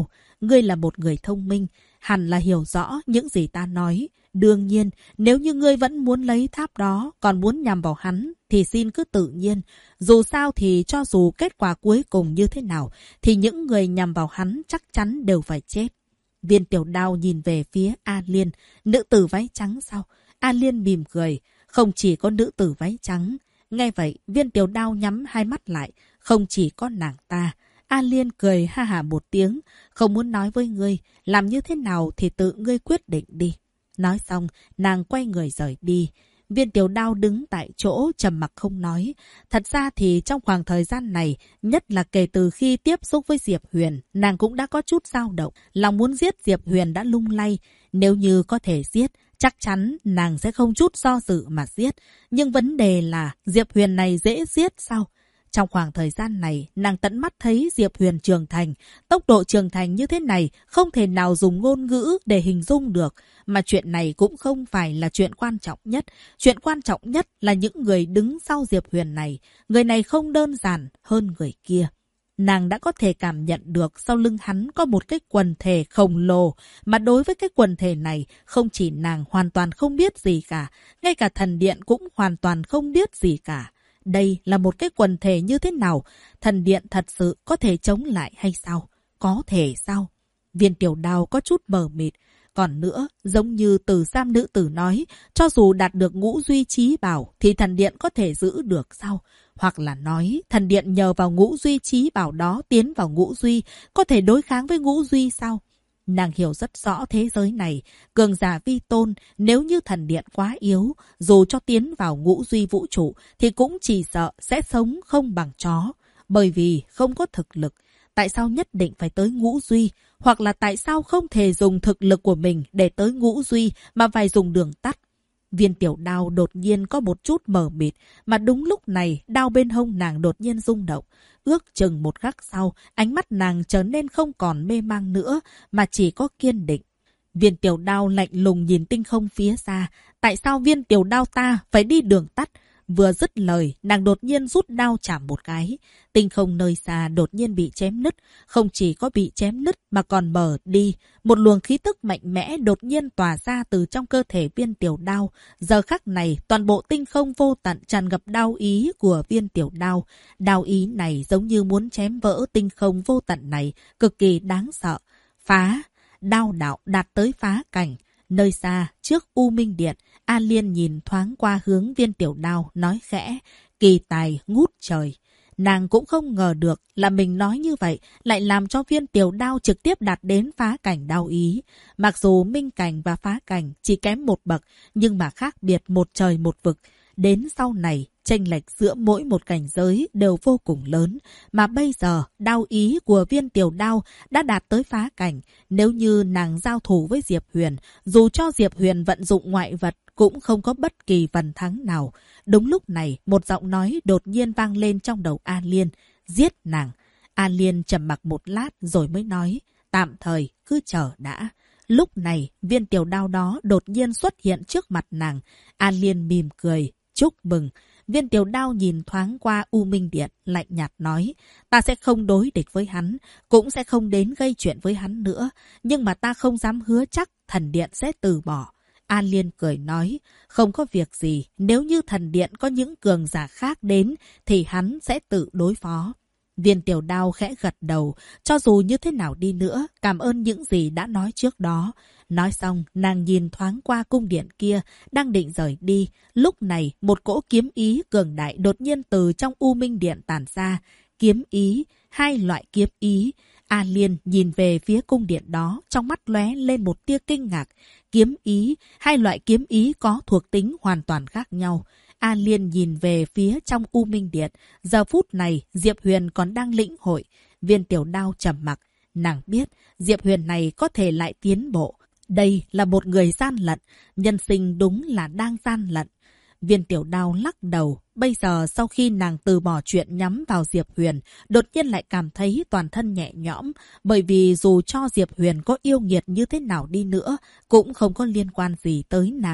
S1: ngươi là một người thông minh, hẳn là hiểu rõ những gì ta nói. Đương nhiên, nếu như ngươi vẫn muốn lấy tháp đó, còn muốn nhằm vào hắn, thì xin cứ tự nhiên. Dù sao thì cho dù kết quả cuối cùng như thế nào, thì những người nhằm vào hắn chắc chắn đều phải chết. Viên Tiểu Đao nhìn về phía A Liên, nữ tử váy trắng sao? A Liên mỉm cười, không chỉ có nữ tử váy trắng. Nghe vậy, Viên Tiểu Đao nhắm hai mắt lại, không chỉ có nàng ta. A Liên cười ha hả một tiếng, không muốn nói với ngươi, làm như thế nào thì tự ngươi quyết định đi. Nói xong, nàng quay người rời đi. Viên Tiểu Đao đứng tại chỗ trầm mặc không nói. Thật ra thì trong khoảng thời gian này, nhất là kể từ khi tiếp xúc với Diệp Huyền, nàng cũng đã có chút dao động. Lòng muốn giết Diệp Huyền đã lung lay. Nếu như có thể giết, chắc chắn nàng sẽ không chút do dự mà giết. Nhưng vấn đề là Diệp Huyền này dễ giết sao? Trong khoảng thời gian này, nàng tận mắt thấy Diệp Huyền trưởng thành. Tốc độ trưởng thành như thế này không thể nào dùng ngôn ngữ để hình dung được. Mà chuyện này cũng không phải là chuyện quan trọng nhất. Chuyện quan trọng nhất là những người đứng sau Diệp Huyền này. Người này không đơn giản hơn người kia. Nàng đã có thể cảm nhận được sau lưng hắn có một cái quần thể khổng lồ. Mà đối với cái quần thể này, không chỉ nàng hoàn toàn không biết gì cả. Ngay cả thần điện cũng hoàn toàn không biết gì cả. Đây là một cái quần thể như thế nào? Thần điện thật sự có thể chống lại hay sao? Có thể sao? Viên Tiểu Đao có chút mờ mịt. Còn nữa, giống như Từ Giam nữ tử nói, cho dù đạt được ngũ duy trí bảo thì thần điện có thể giữ được sao? Hoặc là nói, thần điện nhờ vào ngũ duy trí bảo đó tiến vào ngũ duy, có thể đối kháng với ngũ duy sao? Nàng hiểu rất rõ thế giới này, cường giả vi tôn, nếu như thần điện quá yếu, dù cho tiến vào ngũ duy vũ trụ, thì cũng chỉ sợ sẽ sống không bằng chó. Bởi vì không có thực lực, tại sao nhất định phải tới ngũ duy? Hoặc là tại sao không thể dùng thực lực của mình để tới ngũ duy mà phải dùng đường tắt? Viên Tiểu Đao đột nhiên có một chút mờ mịt, mà đúng lúc này đao bên hông nàng đột nhiên rung động. Ước chừng một khắc sau, ánh mắt nàng trở nên không còn mê mang nữa, mà chỉ có kiên định. Viên Tiểu Đao lạnh lùng nhìn tinh không phía xa. Tại sao Viên Tiểu Đao ta phải đi đường tắt? Vừa dứt lời, nàng đột nhiên rút đao chạm một cái. Tinh không nơi xa đột nhiên bị chém nứt. Không chỉ có bị chém nứt mà còn mở đi. Một luồng khí tức mạnh mẽ đột nhiên tỏa ra từ trong cơ thể Viên Tiểu Đao. Giờ khắc này, toàn bộ tinh không vô tận tràn ngập đao ý của Viên Tiểu Đao. Đao ý này giống như muốn chém vỡ tinh không vô tận này, cực kỳ đáng sợ. Phá! Đao đạo đạt tới phá cảnh. Nơi xa, trước U Minh Điện, A Liên nhìn thoáng qua hướng Viên Tiểu Đao, nói khẽ, kỳ tài ngút trời. Nàng cũng không ngờ được là mình nói như vậy lại làm cho Viên Tiểu Đao trực tiếp đạt đến phá cảnh đao ý. Mặc dù minh cảnh và phá cảnh chỉ kém một bậc, nhưng mà khác biệt một trời một vực. Đến sau này, chênh lệch giữa mỗi một cảnh giới đều vô cùng lớn. Mà bây giờ, đao ý của Viên Tiểu Đao đã đạt tới phá cảnh. Nếu như nàng giao thủ với Diệp Huyền, dù cho Diệp Huyền vận dụng ngoại vật, cũng không có bất kỳ phần thắng nào. Đúng lúc này, một giọng nói đột nhiên vang lên trong đầu A Liên. Giết nàng. A Liên trầm mặc một lát rồi mới nói. Tạm thời, cứ chờ đã. Lúc này, Viên Tiểu Đao đó đột nhiên xuất hiện trước mặt nàng. A Liên mỉm cười. Chúc mừng. Viên Tiểu Đao nhìn thoáng qua U Minh Điện, lạnh nhạt nói. Ta sẽ không đối địch với hắn, cũng sẽ không đến gây chuyện với hắn nữa. Nhưng mà ta không dám hứa chắc thần điện sẽ từ bỏ. A Liên cười nói. Không có việc gì, nếu như thần điện có những cường giả khác đến, thì hắn sẽ tự đối phó. Viên Tiểu Đao khẽ gật đầu, cho dù như thế nào đi nữa, cảm ơn những gì đã nói trước đó. Nói xong, nàng nhìn thoáng qua cung điện kia, đang định rời đi. Lúc này, một cỗ kiếm ý cường đại đột nhiên từ trong U Minh Điện tản ra. Kiếm ý, hai loại kiếm ý. A Liên nhìn về phía cung điện đó, trong mắt lóe lên một tia kinh ngạc. Kiếm ý, hai loại kiếm ý có thuộc tính hoàn toàn khác nhau. A Liên nhìn về phía trong U Minh Điện. Giờ phút này, Diệp Huyền còn đang lĩnh hội. Viên Tiểu Đao trầm mặc. Nàng biết, Diệp Huyền này có thể lại tiến bộ. Đây là một người gian lận. Nhân sinh đúng là đang gian lận. Viên Tiểu Đao lắc đầu. Bây giờ sau khi nàng từ bỏ chuyện nhắm vào Diệp Huyền, đột nhiên lại cảm thấy toàn thân nhẹ nhõm. Bởi vì dù cho Diệp Huyền có yêu nghiệt như thế nào đi nữa, cũng không có liên quan gì tới nàng.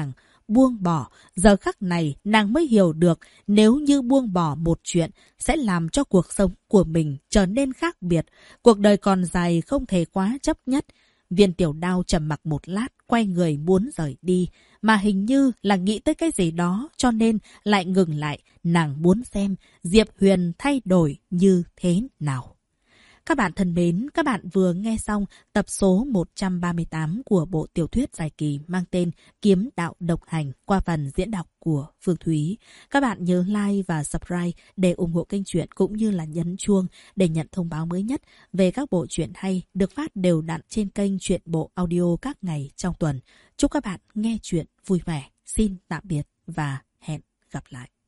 S1: buông bỏ. Giờ khắc này nàng mới hiểu được nếu như buông bỏ một chuyện sẽ làm cho cuộc sống của mình trở nên khác biệt. Cuộc đời còn dài không thể quá chấp nhất. Viên Tiểu Đao trầm mặc một lát, quay người muốn rời đi. Mà hình như là nghĩ tới cái gì đó cho nên lại ngừng lại. Nàng muốn xem Diệp Huyền thay đổi như thế nào. Các bạn thân mến, các bạn vừa nghe xong tập số 138 của bộ tiểu thuyết dài kỳ mang tên Kiếm Đạo Độc Hành qua phần diễn đọc của Phương Thúy. Các bạn nhớ like và subscribe để ủng hộ kênh truyện cũng như là nhấn chuông để nhận thông báo mới nhất về các bộ truyện hay được phát đều đặn trên kênh Truyện Bộ Audio các ngày trong tuần. Chúc các bạn nghe truyện vui vẻ. Xin tạm biệt và hẹn gặp lại.